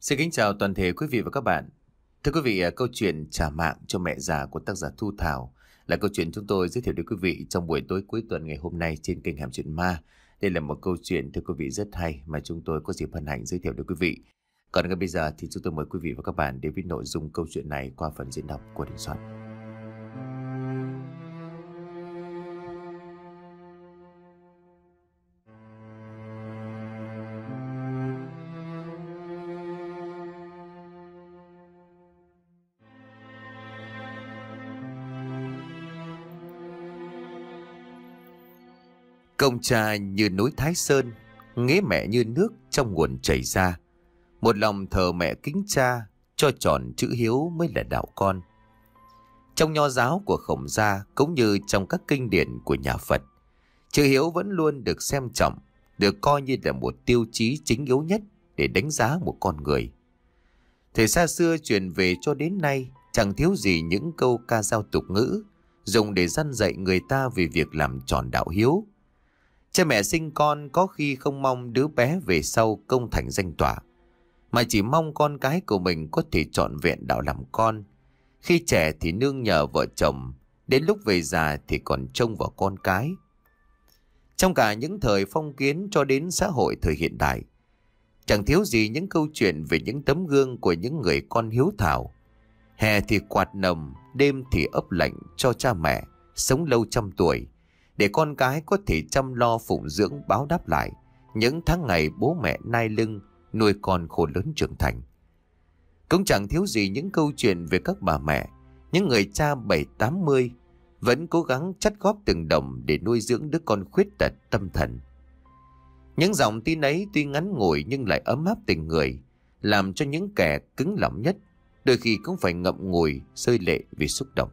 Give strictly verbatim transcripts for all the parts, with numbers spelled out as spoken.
Xin kính chào toàn thể quý vị và các bạn. Thưa quý vị, à, câu chuyện trả mạng cho mẹ già của tác giả Thu Thảo là câu chuyện chúng tôi giới thiệu đến quý vị trong buổi tối cuối tuần ngày hôm nay trên kênh Hẻm Chuyện Ma. Đây là một câu chuyện thưa quý vị rất hay mà chúng tôi có dịp hân hạnh giới thiệu đến quý vị. Còn ngay bây giờ thì chúng tôi mời quý vị và các bạn đến với nội dung câu chuyện này qua phần diễn đọc của Đình Soạn. Công cha như núi Thái Sơn, nghế mẹ như nước trong nguồn chảy ra. Một lòng thờ mẹ kính cha, cho tròn chữ hiếu mới là đạo con. Trong nho giáo của Khổng gia cũng như trong các kinh điển của nhà Phật, chữ hiếu vẫn luôn được xem trọng, được coi như là một tiêu chí chính yếu nhất để đánh giá một con người. Thời xa xưa truyền về cho đến nay chẳng thiếu gì những câu ca dao tục ngữ dùng để răn dạy người ta về việc làm tròn đạo hiếu. Cha mẹ sinh con có khi không mong đứa bé về sau công thành danh tỏa, mà chỉ mong con cái của mình có thể trọn vẹn đạo làm con. Khi trẻ thì nương nhờ vợ chồng, đến lúc về già thì còn trông vào con cái. Trong cả những thời phong kiến cho đến xã hội thời hiện đại, chẳng thiếu gì những câu chuyện về những tấm gương của những người con hiếu thảo. Hè thì quạt nồng, đêm thì ấp lạnh cho cha mẹ sống lâu trăm tuổi, để con cái có thể chăm lo phụng dưỡng báo đáp lại những tháng ngày bố mẹ nai lưng nuôi con khổ lớn trưởng thành. Cũng chẳng thiếu gì những câu chuyện về các bà mẹ, những người cha bảy tám mươi vẫn cố gắng chắt góp từng đồng để nuôi dưỡng đứa con khuyết tật tâm thần. Những dòng tin ấy tuy ngắn ngủi nhưng lại ấm áp tình người, làm cho những kẻ cứng lòng nhất đôi khi cũng phải ngậm ngùi rơi lệ vì xúc động.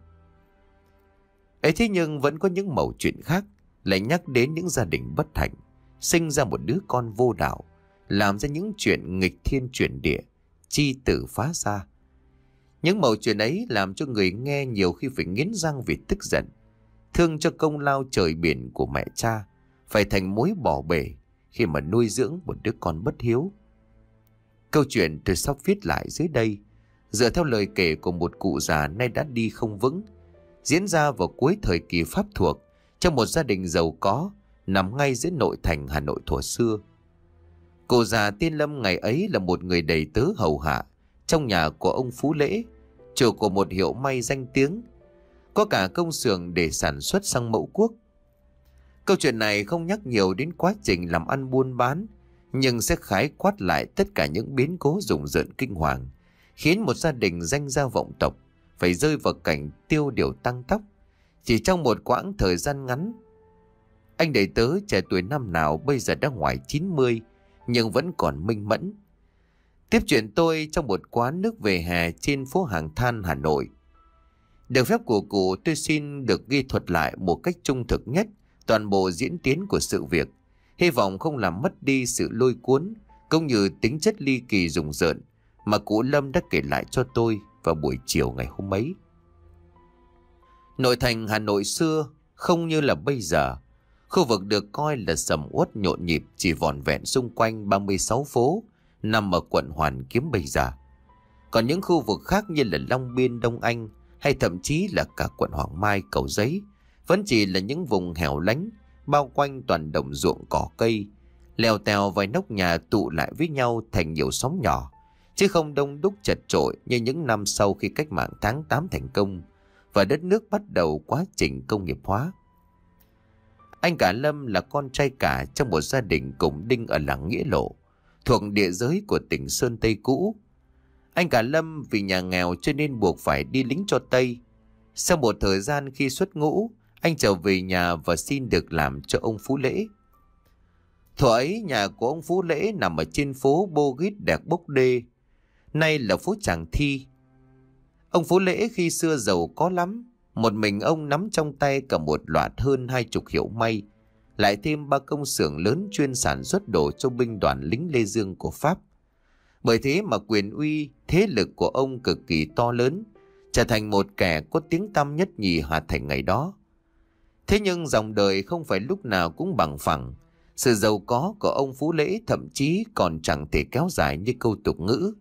Ấy thế nhưng vẫn có những mẩu chuyện khác lại nhắc đến những gia đình bất hạnh, sinh ra một đứa con vô đạo, làm ra những chuyện nghịch thiên chuyển địa, chi tử phá gia. Những mẩu chuyện ấy làm cho người nghe nhiều khi phải nghiến răng vì tức giận, thương cho công lao trời biển của mẹ cha phải thành mối bỏ bể khi mà nuôi dưỡng một đứa con bất hiếu. Câu chuyện tôi sắp viết lại dưới đây dựa theo lời kể của một cụ già nay đã đi không vững, diễn ra vào cuối thời kỳ Pháp thuộc trong một gia đình giàu có nằm ngay giữa nội thành Hà Nội thuở xưa. Cụ già tên Lâm ngày ấy là một người đầy tớ hầu hạ trong nhà của ông Phú Lễ, chủ của một hiệu may danh tiếng, có cả công xưởng để sản xuất xăng mẫu quốc. Câu chuyện này không nhắc nhiều đến quá trình làm ăn buôn bán, nhưng sẽ khái quát lại tất cả những biến cố rùng rợn kinh hoàng, khiến một gia đình danh gia vọng tộc phải rơi vào cảnh tiêu điều tăng tóc chỉ trong một quãng thời gian ngắn. Anh đầy tớ trẻ tuổi năm nào bây giờ đã ngoài chín mươi nhưng vẫn còn minh mẫn. Tiếp chuyện tôi trong một quán nước về hè trên phố Hàng Than, Hà Nội. Được phép của cụ, tôi xin được ghi thuật lại một cách trung thực nhất toàn bộ diễn tiến của sự việc, hy vọng không làm mất đi sự lôi cuốn cũng như tính chất ly kỳ rùng rợn mà cụ Lâm đã kể lại cho tôi vào buổi chiều ngày hôm ấy. Nội thành Hà Nội xưa không như là bây giờ. Khu vực được coi là sầm uất nhộn nhịp chỉ vỏn vẹn xung quanh ba mươi sáu phố nằm ở quận Hoàn Kiếm bây giờ. Còn những khu vực khác như là Long Biên, Đông Anh hay thậm chí là cả quận Hoàng Mai, Cầu Giấy vẫn chỉ là những vùng hẻo lánh bao quanh toàn đồng ruộng cỏ cây, leo tèo vài nóc nhà tụ lại với nhau thành nhiều xóm nhỏ, chứ không đông đúc chật chội như những năm sau khi cách mạng tháng tám thành công và đất nước bắt đầu quá trình công nghiệp hóa. Anh cả Lâm là con trai cả trong một gia đình cùng đinh ở làng Nghĩa Lộ, thuộc địa giới của tỉnh Sơn Tây cũ. Anh cả Lâm vì nhà nghèo cho nên buộc phải đi lính cho Tây. Sau một thời gian khi xuất ngũ, anh trở về nhà và xin được làm cho ông Phú Lễ. Thuở ấy nhà của ông Phú Lễ nằm ở trên phố Bô Gít Đẹp Bốc Đê, nay là phố Tràng Thi. Ông Phú Lễ khi xưa giàu có lắm, một mình ông nắm trong tay cả một loạt hơn hai chục hiệu may, lại thêm ba công xưởng lớn chuyên sản xuất đồ cho binh đoàn lính Lê Dương của Pháp. Bởi thế mà quyền uy, thế lực của ông cực kỳ to lớn, trở thành một kẻ có tiếng tăm nhất nhì Hà Thành ngày đó. Thế nhưng dòng đời không phải lúc nào cũng bằng phẳng. Sự giàu có của ông Phú Lễ thậm chí còn chẳng thể kéo dài như câu tục ngữ,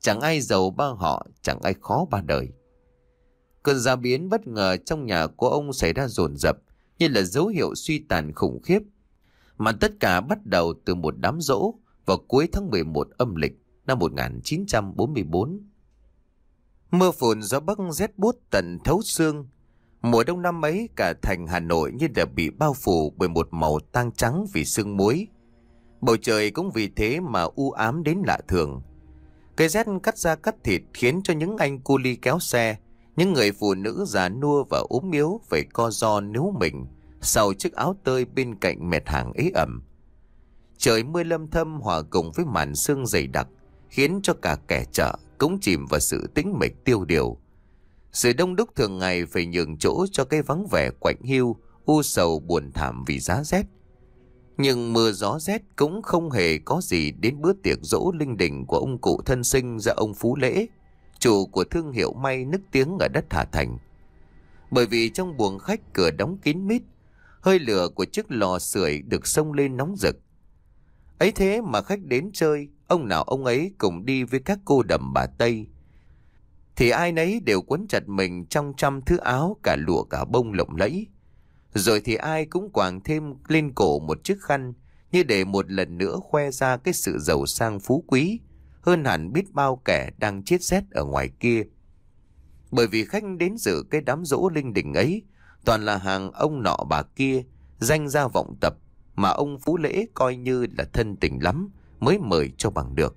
Chẳng ai giàu ba họ, chẳng ai khó ba đời. Cơn gia biến bất ngờ trong nhà của ông xảy ra dồn dập, như là dấu hiệu suy tàn khủng khiếp. Mà tất cả bắt đầu từ một đám giỗ vào cuối tháng mười một âm lịch năm một nghìn chín trăm bốn mươi tư. Mưa phùn gió bắc rét buốt tận thấu xương. Mùa đông năm ấy cả thành Hà Nội như đã bị bao phủ bởi một màu tang trắng vì sương muối. Bầu trời cũng vì thế mà u ám đến lạ thường. Cái rét cắt da cắt thịt khiến cho những anh cu li kéo xe, những người phụ nữ già nua và ốm yếu phải co ro níu mình sau chiếc áo tơi bên cạnh mệt hàng ế ẩm. Trời mưa lâm thâm hòa cùng với màn sương dày đặc khiến cho cả kẻ chợ cũng chìm vào sự tĩnh mịch tiêu điều. Sự đông đúc thường ngày phải nhường chỗ cho cái vắng vẻ quạnh hiu, u sầu buồn thảm vì giá rét. Nhưng mưa gió rét cũng không hề có gì đến bữa tiệc dỗ linh đình của ông cụ thân sinh ra ông Phú Lễ, chủ của thương hiệu may nức tiếng ở đất Hà Thành. Bởi vì trong buồng khách cửa đóng kín mít, hơi lửa của chiếc lò sưởi được xông lên nóng rực. Ấy thế mà khách đến chơi, ông nào ông ấy cùng đi với các cô đầm bà Tây. Thì ai nấy đều quấn chặt mình trong trăm thứ áo cả lụa cả bông lộng lẫy. Rồi thì ai cũng quàng thêm lên cổ một chiếc khăn, như để một lần nữa khoe ra cái sự giàu sang phú quý, hơn hẳn biết bao kẻ đang chết rét ở ngoài kia. Bởi vì khách đến dự cái đám dỗ linh đình ấy toàn là hàng ông nọ bà kia, danh gia vọng tập, mà ông Phú Lễ coi như là thân tình lắm mới mời cho bằng được.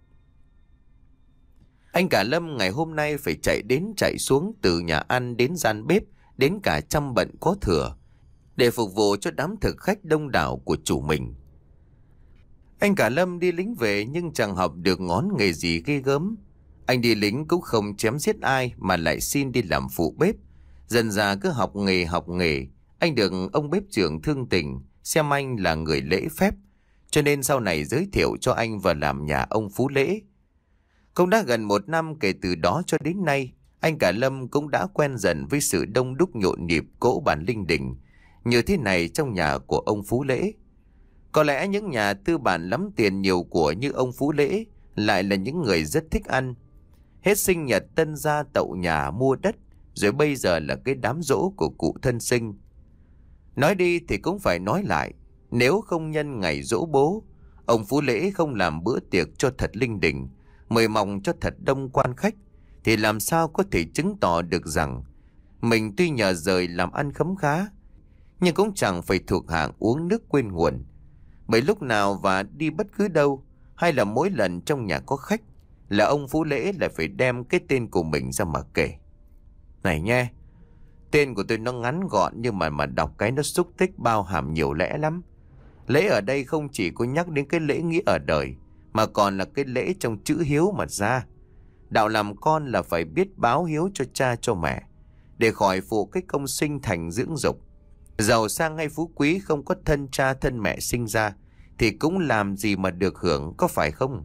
Anh cả Lâm ngày hôm nay phải chạy đến chạy xuống từ nhà ăn đến gian bếp, đến cả trăm bận có thừa, để phục vụ cho đám thực khách đông đảo của chủ mình. Anh cả Lâm đi lính về nhưng chẳng học được ngón nghề gì ghê gớm. Anh đi lính cũng không chém giết ai mà lại xin đi làm phụ bếp. Dần dà cứ học nghề học nghề, anh được ông bếp trưởng thương tình, xem anh là người lễ phép, cho nên sau này giới thiệu cho anh vào làm nhà ông Phú Lễ. Cũng đã gần một năm kể từ đó cho đến nay, anh cả Lâm cũng đã quen dần với sự đông đúc nhộn nhịp cỗ bàn linh đình như thế này trong nhà của ông Phú Lễ. Có lẽ những nhà tư bản lắm tiền nhiều của như ông Phú Lễ lại là những người rất thích ăn. Hết sinh nhật tân gia tậu nhà mua đất, rồi bây giờ là cái đám giỗ của cụ thân sinh. Nói đi thì cũng phải nói lại, nếu không nhân ngày giỗ bố, ông Phú Lễ không làm bữa tiệc cho thật linh đình, mời mong cho thật đông quan khách, thì làm sao có thể chứng tỏ được rằng mình tuy nhờ rời làm ăn khấm khá, nhưng cũng chẳng phải thuộc hạng uống nước quên nguồn. Bởi lúc nào và đi bất cứ đâu, hay là mỗi lần trong nhà có khách, là ông Phú Lễ lại phải đem cái tên của mình ra mà kể. Này nghe, tên của tôi nó ngắn gọn nhưng mà mà đọc cái nó xúc tích bao hàm nhiều lẽ lắm. Lễ ở đây không chỉ có nhắc đến cái lễ nghĩa ở đời, mà còn là cái lễ trong chữ hiếu mà ra. Đạo làm con là phải biết báo hiếu cho cha cho mẹ, để khỏi phụ cái công sinh thành dưỡng dục. Giàu sang hay phú quý không có thân cha thân mẹ sinh ra, thì cũng làm gì mà được hưởng, có phải không?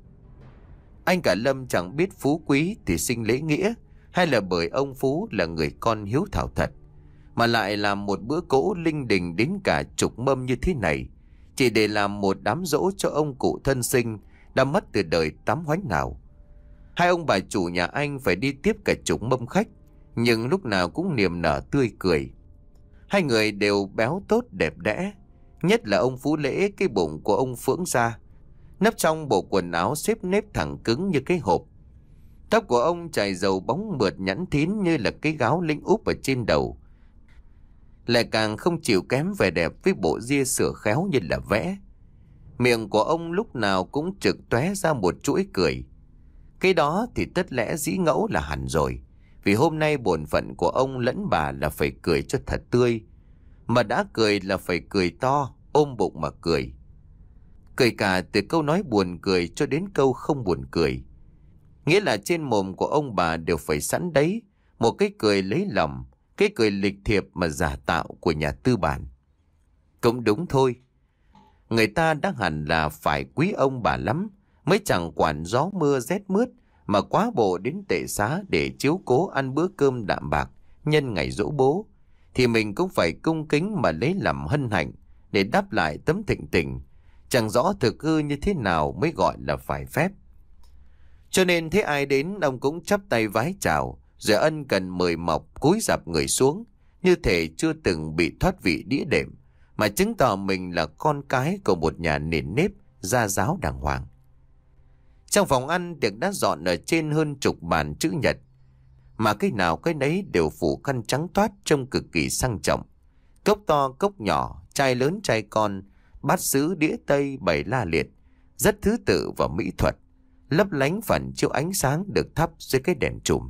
Anh cả Lâm chẳng biết phú quý thì sinh lễ nghĩa, hay là bởi ông Phú là người con hiếu thảo thật, mà lại làm một bữa cỗ linh đình đến cả chục mâm như thế này, chỉ để làm một đám giỗ cho ông cụ thân sinh đã mất từ đời tắm hoánh nào. Hai ông bà chủ nhà anh phải đi tiếp cả chục mâm khách, nhưng lúc nào cũng niềm nở tươi cười. Hai người đều béo tốt đẹp đẽ, nhất là ông Phú Lễ, cái bụng của ông phưỡng ra, nấp trong bộ quần áo xếp nếp thẳng cứng như cái hộp. Tóc của ông chảy dầu bóng mượt nhẵn thín như là cái gáo linh úp ở trên đầu, lại càng không chịu kém vẻ đẹp với bộ ria sửa khéo như là vẽ. Miệng của ông lúc nào cũng trực tóe ra một chuỗi cười. Cái đó thì tất lẽ dĩ ngẫu là hẳn rồi, vì hôm nay bổn phận của ông lẫn bà là phải cười cho thật tươi. Mà đã cười là phải cười to, ôm bụng mà cười. Cười cả từ câu nói buồn cười cho đến câu không buồn cười. Nghĩa là trên mồm của ông bà đều phải sẵn đấy một cái cười lấy lòng, cái cười lịch thiệp mà giả tạo của nhà tư bản. Cũng đúng thôi, người ta đã hẳn là phải quý ông bà lắm, mới chẳng quản gió mưa rét mướt mà quá bộ đến tệ xá để chiếu cố ăn bữa cơm đạm bạc nhân ngày giỗ bố. Thì mình cũng phải cung kính mà lấy làm hân hạnh để đáp lại tấm thịnh tình, chẳng rõ thực hư như thế nào mới gọi là phải phép. Cho nên thấy ai đến ông cũng chắp tay vái chào, rồi ân cần mời mọc cúi rạp người xuống, như thể chưa từng bị thoát vị đĩa đệm, mà chứng tỏ mình là con cái của một nhà nền nếp, gia giáo đàng hoàng. Trong phòng ăn, tiệc đã dọn ở trên hơn chục bàn chữ nhật, mà cái nào cái nấy đều phủ khăn trắng toát, trông cực kỳ sang trọng. Cốc to cốc nhỏ, chai lớn chai con, bát sứ đĩa tây bày la liệt, rất thứ tự và mỹ thuật, lấp lánh phản chiếu ánh sáng được thắp dưới cái đèn chùm.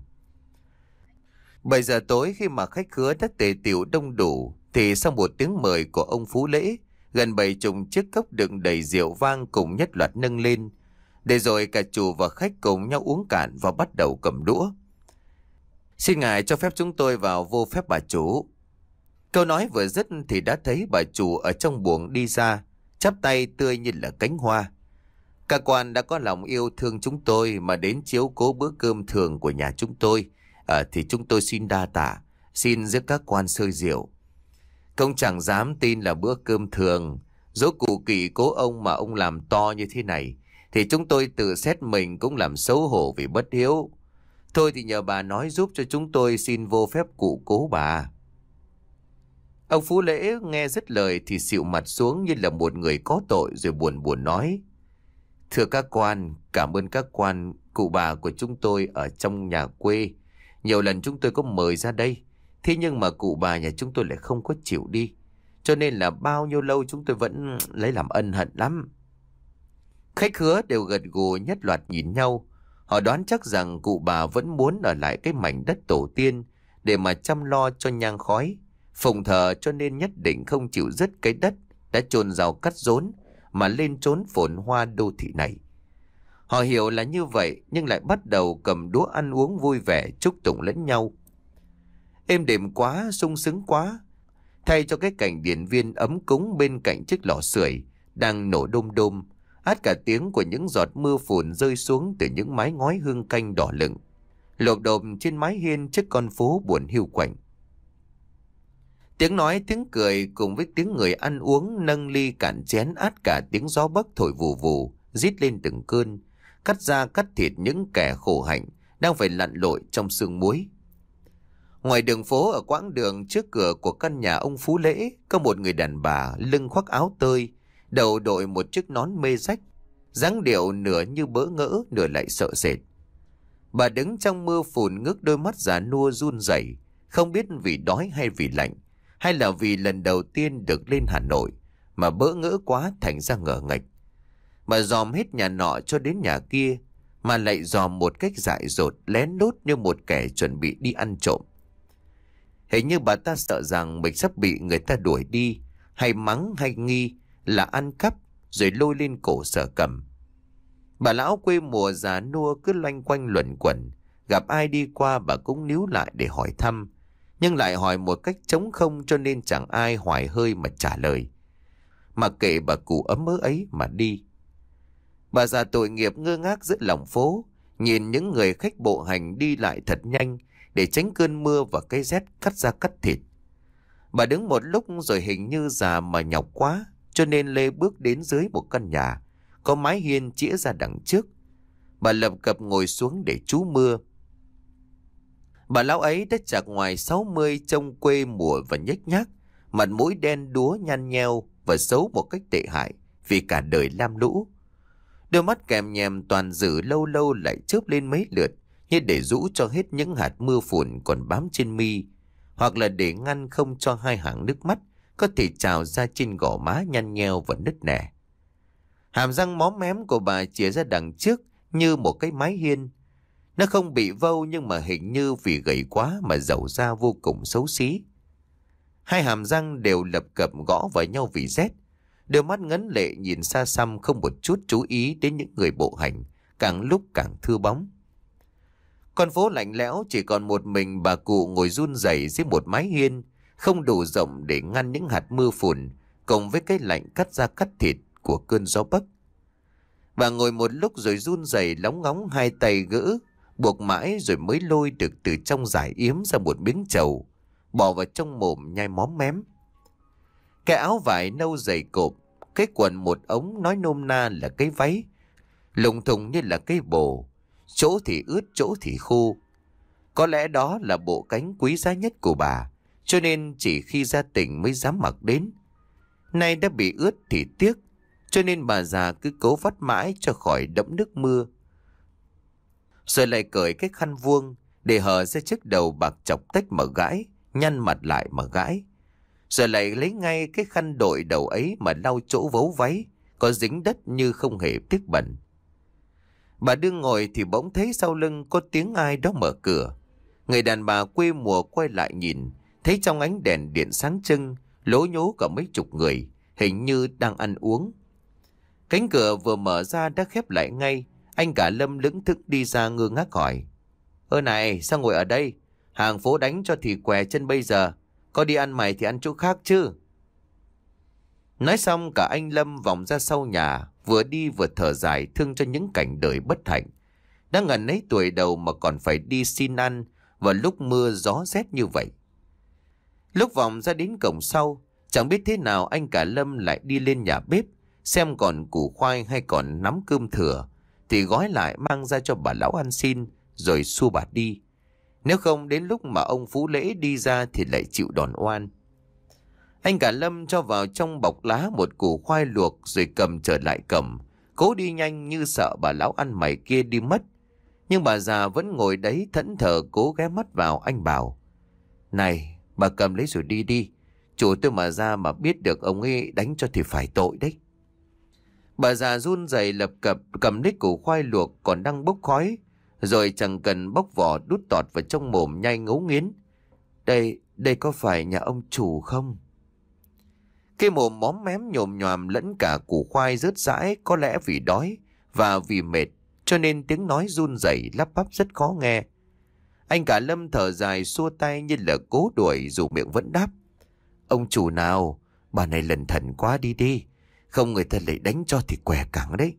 Bảy giờ tối, khi mà khách khứa đã tề tựu đông đủ, thì sau một tiếng mời của ông Phú Lễ, gần bảy chục chiếc cốc đựng đầy rượu vang cùng nhất loạt nâng lên, để rồi cả chủ và khách cùng nhau uống cạn và bắt đầu cầm đũa. Xin ngài cho phép chúng tôi vào vô phép bà chủ. Câu nói vừa dứt thì đã thấy bà chủ ở trong buồng đi ra, chắp tay tươi như là cánh hoa. Các quan đã có lòng yêu thương chúng tôi mà đến chiếu cố bữa cơm thường của nhà chúng tôi, à, thì chúng tôi xin đa tạ, xin giúp các quan sơi rượu. Công chẳng dám tin là bữa cơm thường, dỗ cụ kỵ cố ông mà ông làm to như thế này, thì chúng tôi tự xét mình cũng làm xấu hổ vì bất hiếu. Thôi thì nhờ bà nói giúp cho chúng tôi xin vô phép cụ cố bà. Ông Phú Lễ nghe dứt lời thì xịu mặt xuống như là một người có tội, rồi buồn buồn nói: Thưa các quan, cảm ơn các quan, cụ bà của chúng tôi ở trong nhà quê. Nhiều lần chúng tôi có mời ra đây, thế nhưng mà cụ bà nhà chúng tôi lại không có chịu đi. Cho nên là bao nhiêu lâu chúng tôi vẫn lấy làm ân hận lắm. Khách khứa đều gật gù nhất loạt nhìn nhau. Họ đoán chắc rằng cụ bà vẫn muốn ở lại cái mảnh đất tổ tiên để mà chăm lo cho nhang khói, phụng thờ, cho nên nhất định không chịu dứt cái đất đã chôn rào cắt rốn mà lên trốn phồn hoa đô thị này. Họ hiểu là như vậy, nhưng lại bắt đầu cầm đũa ăn uống vui vẻ, chúc tụng lẫn nhau. Êm đềm quá, sung sướng quá. Thay cho cái cảnh điển viên ấm cúng bên cạnh chiếc lò sưởi đang nổ đôm đôm, át cả tiếng của những giọt mưa phùn rơi xuống từ những mái ngói hương canh đỏ lựng, lộp độp trên mái hiên trước con phố buồn hiu quạnh. Tiếng nói, tiếng cười cùng với tiếng người ăn uống nâng ly cạn chén, át cả tiếng gió bấc thổi vù vù, rít lên từng cơn, cắt da cắt thịt những kẻ khổ hạnh đang phải lặn lội trong sương muối. Ngoài đường phố, ở quãng đường trước cửa của căn nhà ông Phú Lễ, có một người đàn bà lưng khoác áo tơi, đầu đội một chiếc nón mê rách, dáng điệu nửa như bỡ ngỡ nửa lại sợ sệt. Bà đứng trong mưa phùn, ngước đôi mắt già nua run rẩy, không biết vì đói hay vì lạnh, hay là vì lần đầu tiên được lên Hà Nội mà bỡ ngỡ quá thành ra ngờ nghệch. Bà dòm hết nhà nọ cho đến nhà kia, mà lại dòm một cách dại dột, lén lút như một kẻ chuẩn bị đi ăn trộm. Hình như bà ta sợ rằng mình sắp bị người ta đuổi đi, hay mắng hay nghi là ăn cắp, rồi lôi lên cổ Sở Cầm. Bà lão quê mùa già nua cứ loanh quanh luẩn quẩn, gặp ai đi qua bà cũng níu lại để hỏi thăm, nhưng lại hỏi một cách trống không, cho nên chẳng ai hoài hơi mà trả lời. Mà kệ bà cụ ấm ớ ấy mà đi. Bà già tội nghiệp ngơ ngác giữa lòng phố, nhìn những người khách bộ hành đi lại thật nhanh để tránh cơn mưa và cái rét cắt da cắt thịt. Bà đứng một lúc rồi hình như già mà nhọc quá, cho nên lê bước đến dưới một căn nhà có mái hiên chĩa ra đằng trước. Bà lập cập ngồi xuống để trú mưa. Bà lão ấy đã chạc ngoài sáu mươi, trông quê mùa và nhếch nhác, mặt mũi đen đúa nhăn nheo và xấu một cách tệ hại vì cả đời lam lũ. Đôi mắt kèm nhèm toàn dữ lâu lâu lại chớp lên mấy lượt, như để rũ cho hết những hạt mưa phùn còn bám trên mi, hoặc là để ngăn không cho hai hàng nước mắt có thể trào ra trên gò má nhăn nheo và nứt nẻ. Hàm răng móm mém của bà chĩa ra đằng trước như một cái mái hiên. Nó không bị vâu, nhưng mà hình như vì gầy quá mà rầu ra vô cùng xấu xí. Hai hàm răng đều lập cập gõ vào nhau vì rét. Đôi mắt ngấn lệ nhìn xa xăm, không một chút chú ý đến những người bộ hành, càng lúc càng thưa bóng. Con phố lạnh lẽo, chỉ còn một mình bà cụ ngồi run rẩy dưới một mái hiên không đủ rộng để ngăn những hạt mưa phùn cùng với cái lạnh cắt da cắt thịt của cơn gió bấc. Bà ngồi một lúc rồi run rẩy lóng ngóng hai tay gỡ, buộc mãi rồi mới lôi được từ trong giải yếm ra một miếng trầu, bỏ vào trong mồm nhai móm mém. Cái áo vải nâu dày cộp, cái quần một ống nói nôm na là cái váy, lùng thùng như là cái bồ, chỗ thì ướt chỗ thì khô. Có lẽ đó là bộ cánh quý giá nhất của bà, cho nên chỉ khi ra tỉnh mới dám mặc đến. Nay đã bị ướt thì tiếc, cho nên bà già cứ cố vắt mãi cho khỏi đẫm nước mưa. Rồi lại cởi cái khăn vuông để hở ra chiếc đầu bạc chọc tách mà gãi, nhăn mặt lại mà gãi. Rồi lại lấy ngay cái khăn đội đầu ấy mà lau chỗ vấu váy, có dính đất như không hề tiếc bẩn. Bà đương ngồi thì bỗng thấy sau lưng có tiếng ai đó mở cửa. Người đàn bà quê mùa quay lại nhìn, thấy trong ánh đèn điện sáng trưng, lố nhố cả mấy chục người, hình như đang ăn uống. Cánh cửa vừa mở ra đã khép lại ngay. Anh cả Lâm lững thững đi ra ngơ ngác hỏi: Ơ này, sao ngồi ở đây? Hàng phố đánh cho thì què chân bây giờ. Có đi ăn mày thì ăn chỗ khác chứ. Nói xong cả anh Lâm vòng ra sau nhà, vừa đi vừa thở dài thương cho những cảnh đời bất hạnh. Đã ngần ấy tuổi đầu mà còn phải đi xin ăn vào lúc mưa gió rét như vậy. Lúc vòng ra đến cổng sau, chẳng biết thế nào anh cả Lâm lại đi lên nhà bếp, xem còn củ khoai hay còn nắm cơm thừa, thì gói lại mang ra cho bà lão ăn xin, rồi xua bà đi. Nếu không đến lúc mà ông Phú Lễ đi ra thì lại chịu đòn oan. Anh cả Lâm cho vào trong bọc lá một củ khoai luộc rồi cầm trở lại cầm, cố đi nhanh như sợ bà lão ăn mày kia đi mất. Nhưng bà già vẫn ngồi đấy thẫn thờ cố ghé mắt vào. Anh bảo: Này, bà cầm lấy rồi đi đi. Chủ tôi mà ra mà biết được ông ấy đánh cho thì phải tội đấy. Bà già run rẩy lập cập cầm lấy củ khoai luộc còn đang bốc khói, rồi chẳng cần bóc vỏ đút tọt vào trong mồm nhai ngấu nghiến. Đây, đây có phải nhà ông chủ không? Cái mồm móm mém nhồm nhòm lẫn cả củ khoai rớt rãi, có lẽ vì đói và vì mệt, cho nên tiếng nói run rẩy lắp bắp rất khó nghe. Anh cả Lâm thở dài xua tay như là cố đuổi, dù miệng vẫn đáp: Ông chủ nào, bà này lần thần quá, đi đi. Không người ta lại đánh cho thì què cẳng đấy.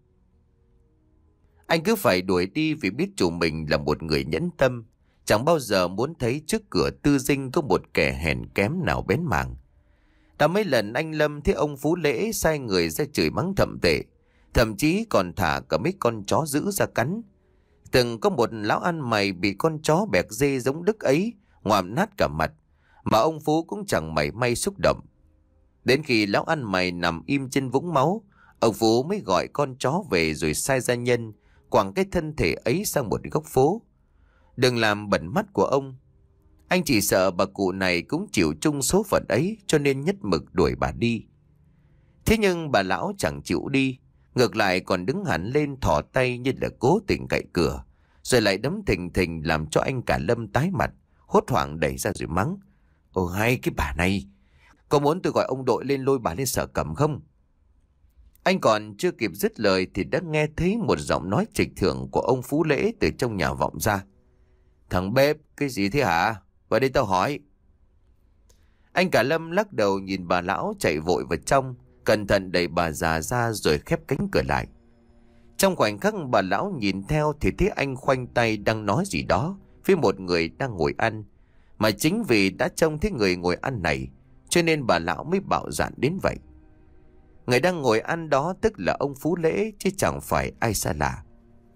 Anh cứ phải đuổi đi vì biết chủ mình là một người nhẫn tâm, chẳng bao giờ muốn thấy trước cửa tư dinh có một kẻ hèn kém nào bén mảng. Đã mấy lần anh Lâm thấy ông Phú Lễ sai người ra chửi mắng thậm tệ, thậm chí còn thả cả mấy con chó dữ ra cắn. Từng có một lão ăn mày bị con chó bẹc dê giống Đức ấy ngoạm nát cả mặt, mà ông Phú cũng chẳng mảy may xúc động. Đến khi lão ăn mày nằm im trên vũng máu, ông Phú mới gọi con chó về rồi sai gia nhân quẳng cái thân thể ấy sang một góc phố. Đừng làm bẩn mắt của ông. Anh chỉ sợ bà cụ này cũng chịu chung số phận ấy, cho nên nhất mực đuổi bà đi. Thế nhưng bà lão chẳng chịu đi, ngược lại còn đứng hẳn lên thò tay như là cố tình cậy cửa, rồi lại đấm thình thình làm cho anh cả Lâm tái mặt, hốt hoảng đẩy ra rồi mắng: Ồ hay cái bà này, có muốn tôi gọi ông đội lên lôi bà lên Sở Cẩm không? Anh còn chưa kịp dứt lời thì đã nghe thấy một giọng nói trịch thượng của ông Phú Lễ từ trong nhà vọng ra: Thằng bếp, cái gì thế hả? Vào đây tao hỏi. Anh cả Lâm lắc đầu nhìn bà lão chạy vội vào trong, cẩn thận đẩy bà già ra rồi khép cánh cửa lại. Trong khoảnh khắc bà lão nhìn theo thì thấy anh khoanh tay đang nói gì đó với một người đang ngồi ăn. Mà chính vì đã trông thấy người ngồi ăn này, cho nên bà lão mới bạo dạn đến vậy. Người đang ngồi ăn đó tức là ông Phú Lễ, chứ chẳng phải ai xa lạ.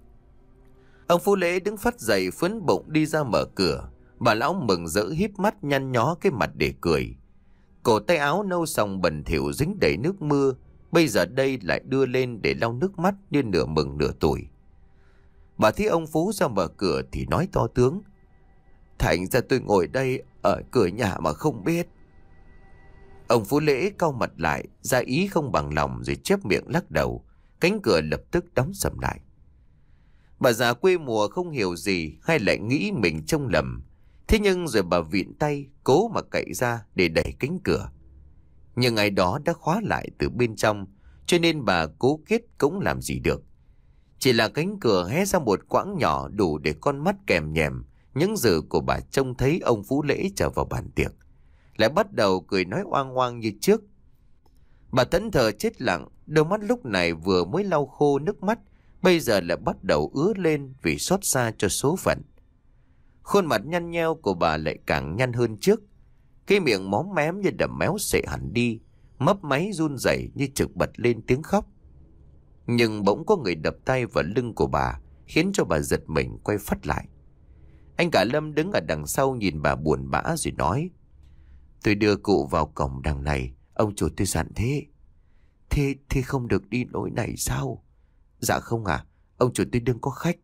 Ông Phú Lễ đứng phắt dậy phấn bụng đi ra mở cửa. Bà lão mừng rỡ híp mắt nhăn nhó cái mặt để cười. Cổ tay áo nâu sòng bẩn thỉu dính đầy nước mưa, bây giờ đây lại đưa lên để lau nước mắt như nửa mừng nửa tủi. Bà thấy ông Phú ra mở cửa thì nói to tướng: Thành ra tôi ngồi đây ở cửa nhà mà không biết. Ông Phú Lễ cau mặt lại, ra ý không bằng lòng rồi chép miệng lắc đầu. Cánh cửa lập tức đóng sầm lại. Bà già quê mùa không hiểu gì hay lại nghĩ mình trông lầm. Thế nhưng rồi bà vịn tay cố mà cậy ra để đẩy cánh cửa. Nhưng ngày đó đã khóa lại từ bên trong, cho nên bà cố kết cũng làm gì được. Chỉ là cánh cửa hé ra một quãng nhỏ đủ để con mắt kèm nhèm những giờ của bà trông thấy ông Phú Lễ trở vào bàn tiệc, lại bắt đầu cười nói oang oang như trước. Bà thẫn thờ chết lặng, đôi mắt lúc này vừa mới lau khô nước mắt, bây giờ lại bắt đầu ứa lên vì xót xa cho số phận. Khuôn mặt nhăn nheo của bà lại càng nhăn hơn trước. Cái miệng móm mém như đầm méo xệ hẳn đi, mấp máy run rẩy như trực bật lên tiếng khóc. Nhưng bỗng có người đập tay vào lưng của bà, khiến cho bà giật mình quay phắt lại. Anh cả Lâm đứng ở đằng sau nhìn bà buồn bã rồi nói: Tôi đưa cụ vào cổng đằng này, ông chủ tôi dặn thế. Thế, thế không được đi lối này sao? Dạ không à, ông chủ tôi đừng có khách.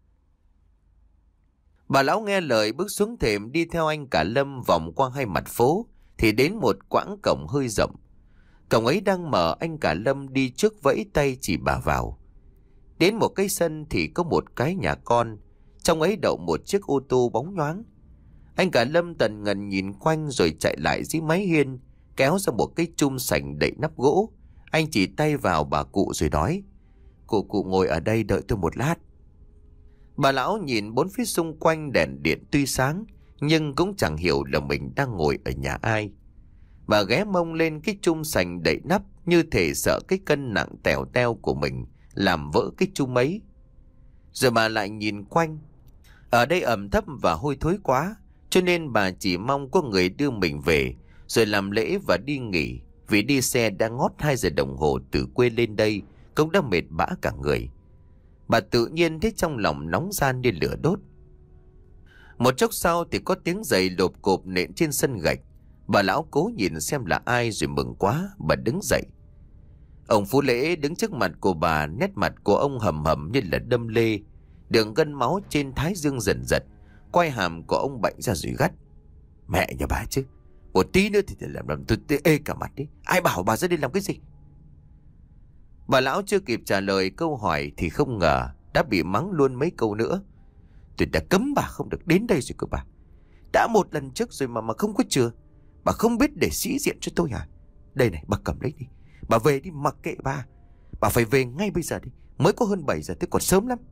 Bà lão nghe lời bước xuống thềm đi theo anh cả Lâm vòng qua hai mặt phố thì đến một quãng cổng hơi rộng. Cổng ấy đang mở, anh cả Lâm đi trước vẫy tay chỉ bà vào. Đến một cái sân thì có một cái nhà con, trong ấy đậu một chiếc ô tô bóng nhoáng. Anh cả Lâm tần ngần nhìn quanh rồi chạy lại dưới mái hiên, kéo ra một cái chum sành đậy nắp gỗ. Anh chỉ tay vào bà cụ rồi nói: Cụ cụ ngồi ở đây đợi tôi một lát. Bà lão nhìn bốn phía xung quanh đèn điện tuy sáng, nhưng cũng chẳng hiểu là mình đang ngồi ở nhà ai. Bà ghé mông lên cái chum sành đậy nắp, như thể sợ cái cân nặng tèo teo của mình làm vỡ cái chum ấy. Rồi bà lại nhìn quanh. Ở đây ẩm thấp và hôi thối quá, cho nên bà chỉ mong có người đưa mình về, rồi làm lễ và đi nghỉ. Vì đi xe đã ngót hai giờ đồng hồ từ quê lên đây, cũng đã mệt bã cả người. Bà tự nhiên thấy trong lòng nóng gian như lửa đốt. Một chốc sau thì có tiếng giày lộp cộp nện trên sân gạch. Bà lão cố nhìn xem là ai rồi mừng quá, bà đứng dậy. Ông Phú Lễ đứng trước mặt của bà, nét mặt của ông hầm hầm như là đâm lê. Đường gân máu trên thái dương dần dật, quai hàm của ông bệnh ra rồi gắt: Mẹ nhà bà chứ, một tí nữa thì làm làm tôi tê ê cả mặt đấy. Ai bảo bà ra đây làm cái gì? Bà lão chưa kịp trả lời câu hỏi thì không ngờ đã bị mắng luôn mấy câu nữa. Tôi đã cấm bà không được đến đây rồi cơ bà. Đã một lần trước rồi mà mà không có chừa. Bà không biết để sĩ diện cho tôi à? Đây này, bà cầm lấy đi. Bà về đi, mặc kệ bà. Bà phải về ngay bây giờ đi. Mới có hơn bảy giờ, thế còn sớm lắm.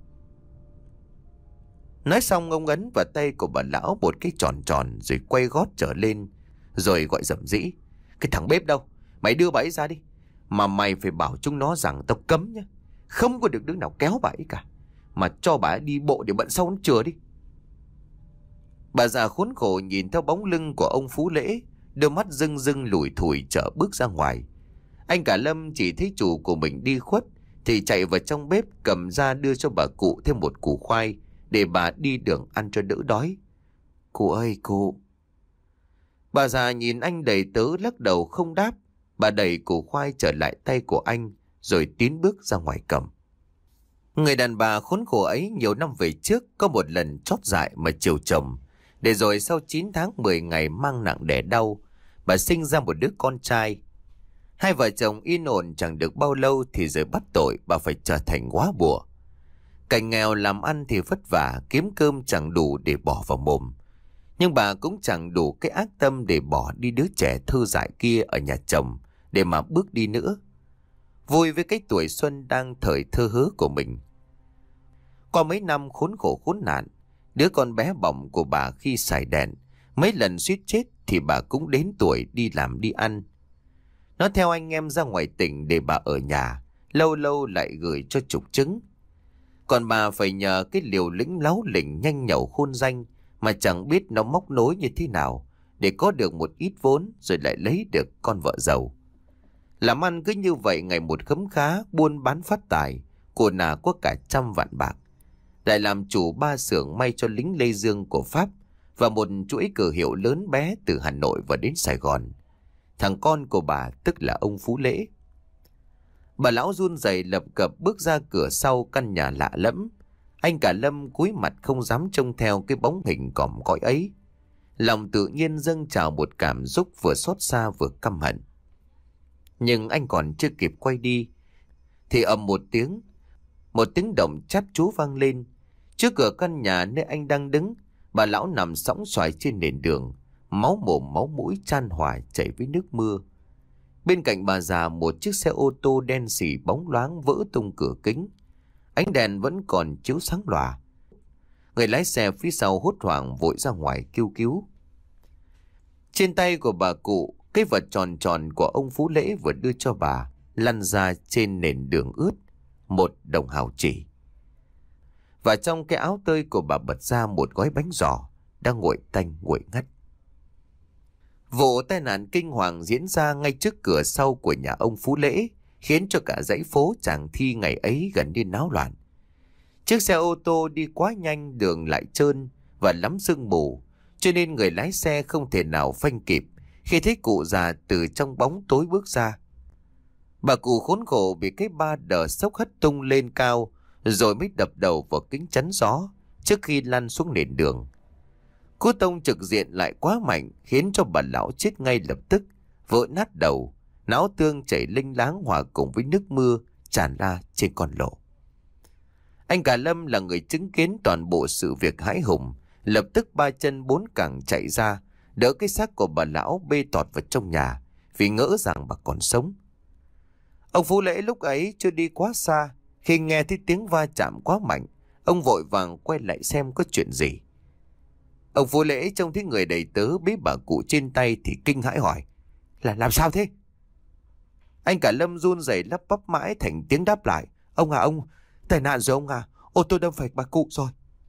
Nói xong ông ấn vào tay của bà lão một cái tròn tròn rồi quay gót trở lên, rồi gọi rầm rĩ: Cái thằng bếp đâu? Mày đưa bà ấy ra đi. Mà mày phải bảo chúng nó rằng tao cấm nhá. Không có được đứa nào kéo bà ấy cả. Mà cho bà ấy đi bộ để bận sau nó chừa đi. Bà già khốn khổ nhìn theo bóng lưng của ông Phú Lễ, đôi mắt rưng rưng lủi thủi chở bước ra ngoài. Anh cả Lâm chỉ thấy chủ của mình đi khuất thì chạy vào trong bếp cầm ra đưa cho bà cụ thêm một củ khoai để bà đi đường ăn cho đỡ đói. Cụ ơi cụ. Bà già nhìn anh đầy tớ lắc đầu không đáp. Bà đẩy củ khoai trở lại tay của anh rồi tiến bước ra ngoài cầm. Người đàn bà khốn khổ ấy nhiều năm về trước có một lần chót dại mà chiều chồng, để rồi sau chín tháng mười ngày mang nặng đẻ đau, bà sinh ra một đứa con trai. Hai vợ chồng yên ổn chẳng được bao lâu thì rồi bắt tội bà phải trở thành góa bùa. Cảnh nghèo làm ăn thì vất vả, kiếm cơm chẳng đủ để bỏ vào mồm. Nhưng bà cũng chẳng đủ cái ác tâm để bỏ đi đứa trẻ thơ dại kia ở nhà chồng để mà bước đi nữa. Vui với cái tuổi xuân đang thời thơ hớ của mình. Qua mấy năm khốn khổ khốn nạn, đứa con bé bỏng của bà khi xài đèn, mấy lần suýt chết thì bà cũng đến tuổi đi làm đi ăn. Nó theo anh em ra ngoài tỉnh để bà ở nhà, lâu lâu lại gửi cho chục trứng. Còn bà phải nhờ cái liều lĩnh láu lỉnh nhanh nhẩu khôn danh mà chẳng biết nó móc nối như thế nào để có được một ít vốn rồi lại lấy được con vợ giàu. Làm ăn cứ như vậy ngày một khấm khá, buôn bán phát tài, của nà có cả trăm vạn bạc. Lại làm chủ ba xưởng may cho lính Lê Dương của Pháp và một chuỗi cửa hiệu lớn bé từ Hà Nội và đến Sài Gòn. Thằng con của bà tức là ông Phú Lễ. Bà lão run rẩy lập cập bước ra cửa sau căn nhà lạ lẫm. Anh cả Lâm cúi mặt không dám trông theo cái bóng hình còm cõi ấy. Lòng tự nhiên dâng trào một cảm xúc vừa xót xa vừa căm hận. Nhưng anh còn chưa kịp quay đi thì ầm một tiếng, một tiếng động chát chúa vang lên. Trước cửa căn nhà nơi anh đang đứng, bà lão nằm sõng soài trên nền đường, máu mồm máu mũi chan hòa chảy với nước mưa. Bên cạnh bà già một chiếc xe ô tô đen xỉ bóng loáng vỡ tung cửa kính. Ánh đèn vẫn còn chiếu sáng lòa. Người lái xe phía sau hốt hoảng vội ra ngoài kêu cứu. Trên tay của bà cụ, cái vật tròn tròn của ông Phú Lễ vừa đưa cho bà lăn ra trên nền đường ướt, một đồng hào chỉ. Và trong cái áo tơi của bà bật ra một gói bánh giò đang nguội tanh nguội ngắt. Vụ tai nạn kinh hoàng diễn ra ngay trước cửa sau của nhà ông Phú Lễ, khiến cho cả dãy phố Tràng Thi ngày ấy gần như náo loạn. Chiếc xe ô tô đi quá nhanh, đường lại trơn và lắm sương mù, cho nên người lái xe không thể nào phanh kịp khi thấy cụ già từ trong bóng tối bước ra. Bà cụ khốn khổ bị cái ba đờ sốc hất tung lên cao, rồi mới đập đầu vào kính chắn gió trước khi lăn xuống nền đường. Cú tông trực diện lại quá mạnh, khiến cho bà lão chết ngay lập tức, vỡ nát đầu, não tương chảy linh láng hòa cùng với nước mưa tràn ra trên con lộ. Anh Cả Lâm là người chứng kiến toàn bộ sự việc hãi hùng, lập tức ba chân bốn cẳng chạy ra, đỡ cái xác của bà lão bê tọt vào trong nhà, vì ngỡ rằng bà còn sống. Ông Phú Lễ lúc ấy chưa đi quá xa, khi nghe thấy tiếng va chạm quá mạnh, ông vội vàng quay lại xem có chuyện gì. Ông Phú Lễ trông thấy người đầy tớ bế bà cụ trên tay thì kinh hãi hỏi: Là làm sao thế? Anh Cả Lâm run rẩy lắp bắp mãi thành tiếng đáp lại: Ông à ông, tai nạn rồi ông à, ô tô đâm phải bà cụ rồi.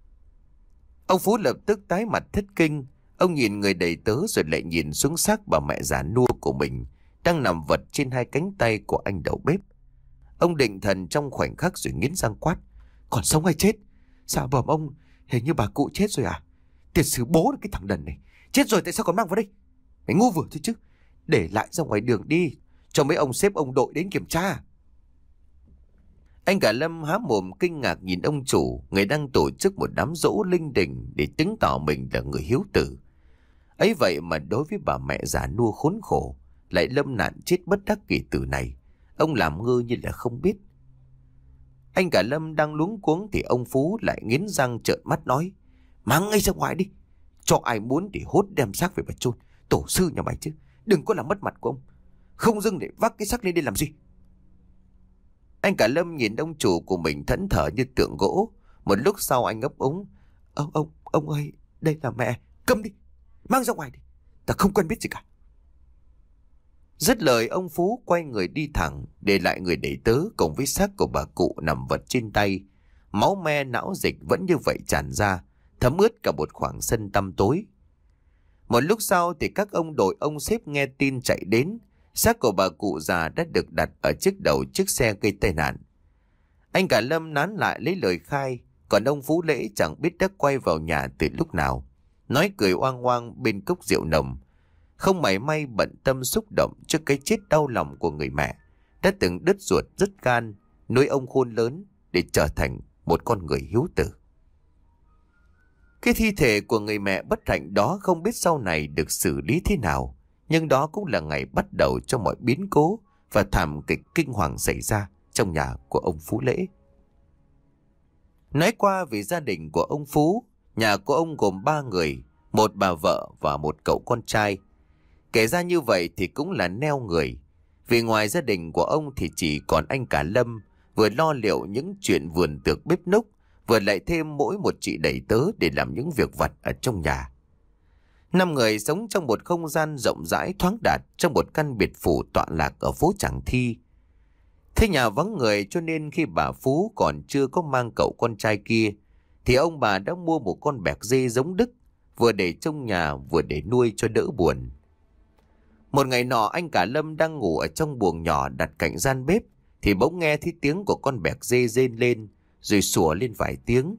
Ông Phú lập tức tái mặt thất kinh. Ông nhìn người đầy tớ rồi lại nhìn xuống xác bà mẹ già nua của mình đang nằm vật trên hai cánh tay của anh đầu bếp. Ông định thần trong khoảnh khắc rồi nghiến răng quát: Còn sống hay chết? Sao bẩm ông, hình như bà cụ chết rồi à? Tiền sử bố là cái thằng đần này, chết rồi tại sao còn mang vào đây? Mày ngu vừa thôi chứ, để lại ra ngoài đường đi, cho mấy ông sếp ông đội đến kiểm tra. Anh Cả Lâm há mồm kinh ngạc nhìn ông chủ, người đang tổ chức một đám giỗ linh đình để chứng tỏ mình là người hiếu tử. Ấy vậy mà đối với bà mẹ già nua khốn khổ, lại lâm nạn chết bất đắc kỳ tử này, ông làm ngơ như là không biết. Anh Cả Lâm đang luống cuống thì ông Phú lại nghiến răng trợn mắt nói: Mang ngay ra ngoài đi, cho ai muốn thì hốt đem xác về mà chôn, tổ sư nhà mày chứ, đừng có làm mất mặt của ông. Không dưng để vác cái xác lên đây làm gì? Anh Cả Lâm nhìn ông chủ của mình thẫn thờ như tượng gỗ. Một lúc sau anh ấp úng: Ông, ông, ông ơi, đây là mẹ. Câm đi, mang ra ngoài đi, ta không quen biết gì cả. Dứt lời ông Phú quay người đi thẳng, để lại người đầy tớ cùng với xác của bà cụ nằm vật trên tay. Máu me não dịch vẫn như vậy tràn ra, thấm ướt cả một khoảng sân tăm tối. Một lúc sau thì các ông đội ông sếp nghe tin chạy đến. Xác của bà cụ già đã được đặt ở trước đầu chiếc xe gây tai nạn. Anh Cả Lâm nán lại lấy lời khai, còn ông Phú Lễ chẳng biết đã quay vào nhà từ lúc nào, nói cười oang oang bên cốc rượu nồng, không mảy may bận tâm xúc động trước cái chết đau lòng của người mẹ đã từng đứt ruột đứt gan nuôi ông khôn lớn để trở thành một con người hiếu tử. Cái thi thể của người mẹ bất hạnh đó không biết sau này được xử lý thế nào, nhưng đó cũng là ngày bắt đầu cho mọi biến cố và thảm kịch kinh hoàng xảy ra trong nhà của ông Phú Lễ. Nói qua về gia đình của ông Phú, nhà của ông gồm ba người, một bà vợ và một cậu con trai. Kể ra như vậy thì cũng là neo người, vì ngoài gia đình của ông thì chỉ còn anh Cả Lâm, vừa lo liệu những chuyện vườn tược bếp núc, vừa lại thêm mỗi một chị đầy tớ để làm những việc vặt ở trong nhà. Năm người sống trong một không gian rộng rãi thoáng đạt trong một căn biệt phủ tọa lạc ở phố Tràng Thi. Thế nhà vắng người cho nên khi bà Phú còn chưa có mang cậu con trai kia thì ông bà đã mua một con bẹc dê giống Đức, vừa để trong nhà vừa để nuôi cho đỡ buồn. Một ngày nọ anh Cả Lâm đang ngủ ở trong buồng nhỏ đặt cạnh gian bếp thì bỗng nghe thấy tiếng của con bẹc dê rên lên rồi sủa lên vài tiếng.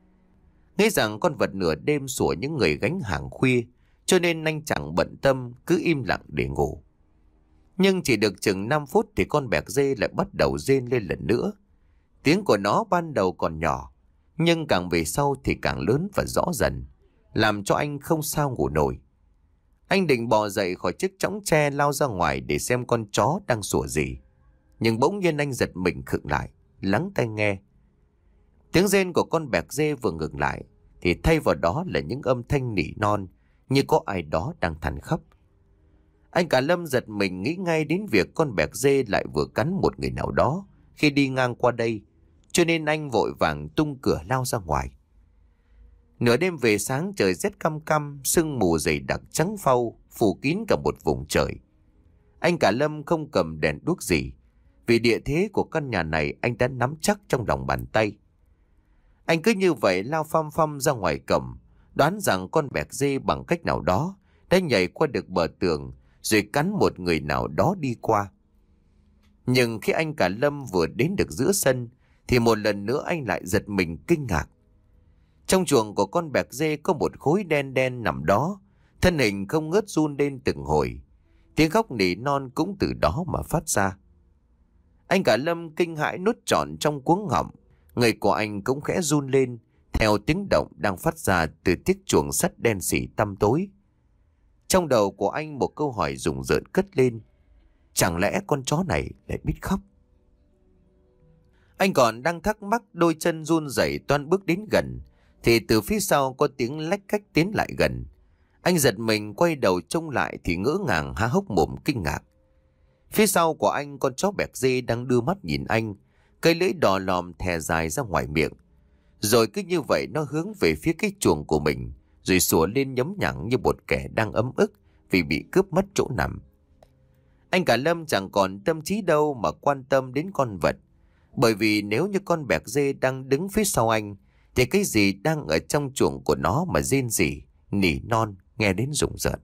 Nghĩ rằng con vật nửa đêm sủa những người gánh hàng khuya, cho nên anh chẳng bận tâm, cứ im lặng để ngủ. Nhưng chỉ được chừng năm phút thì con bẹc dê lại bắt đầu rên lên lần nữa. Tiếng của nó ban đầu còn nhỏ, nhưng càng về sau thì càng lớn và rõ dần, làm cho anh không sao ngủ nổi. Anh định bò dậy khỏi chiếc chõng tre lao ra ngoài để xem con chó đang sủa gì. Nhưng bỗng nhiên anh giật mình khựng lại, lắng tai nghe. Tiếng rên của con bẹc dê vừa ngừng lại thì thay vào đó là những âm thanh nỉ non như có ai đó đang than khóc. Anh Cả Lâm giật mình nghĩ ngay đến việc con bẹc dê lại vừa cắn một người nào đó khi đi ngang qua đây, cho nên anh vội vàng tung cửa lao ra ngoài. Nửa đêm về sáng trời rét căm căm, sương mù dày đặc trắng phau phủ kín cả một vùng trời. Anh Cả Lâm không cầm đèn đuốc gì, vì địa thế của căn nhà này anh đã nắm chắc trong lòng bàn tay. Anh cứ như vậy lao phăm phăm ra ngoài cổng, đoán rằng con bẹc dê bằng cách nào đó đã nhảy qua được bờ tường rồi cắn một người nào đó đi qua. Nhưng khi anh Cả Lâm vừa đến được giữa sân thì một lần nữa anh lại giật mình kinh ngạc. Trong chuồng của con bẹc dê có một khối đen đen nằm đó, thân hình không ngớt run lên từng hồi. Tiếng khóc nỉ non cũng từ đó mà phát ra. Anh cả Lâm kinh hãi nuốt trọn trong cuống họng. Người của anh cũng khẽ run lên theo tiếng động đang phát ra từ chiếc chuồng sắt đen sì tăm tối. Trong đầu của anh một câu hỏi rùng rợn cất lên. Chẳng lẽ con chó này lại biết khóc? Anh còn đang thắc mắc, đôi chân run rẩy toan bước đến gần, thì từ phía sau có tiếng lách cách tiến lại gần. Anh giật mình quay đầu trông lại thì ngỡ ngàng há hốc mồm kinh ngạc. Phía sau của anh, con chó bẹc dê đang đưa mắt nhìn anh, cây lưỡi đỏ lòm thè dài ra ngoài miệng. Rồi cứ như vậy nó hướng về phía cái chuồng của mình, rồi sủa lên nhấm nhẳng như một kẻ đang ấm ức vì bị cướp mất chỗ nằm. Anh cả Lâm chẳng còn tâm trí đâu mà quan tâm đến con vật, bởi vì nếu như con bẹc dê đang đứng phía sau anh, thì cái gì đang ở trong chuồng của nó mà rên rỉ, nỉ non, nghe đến rùng rợn.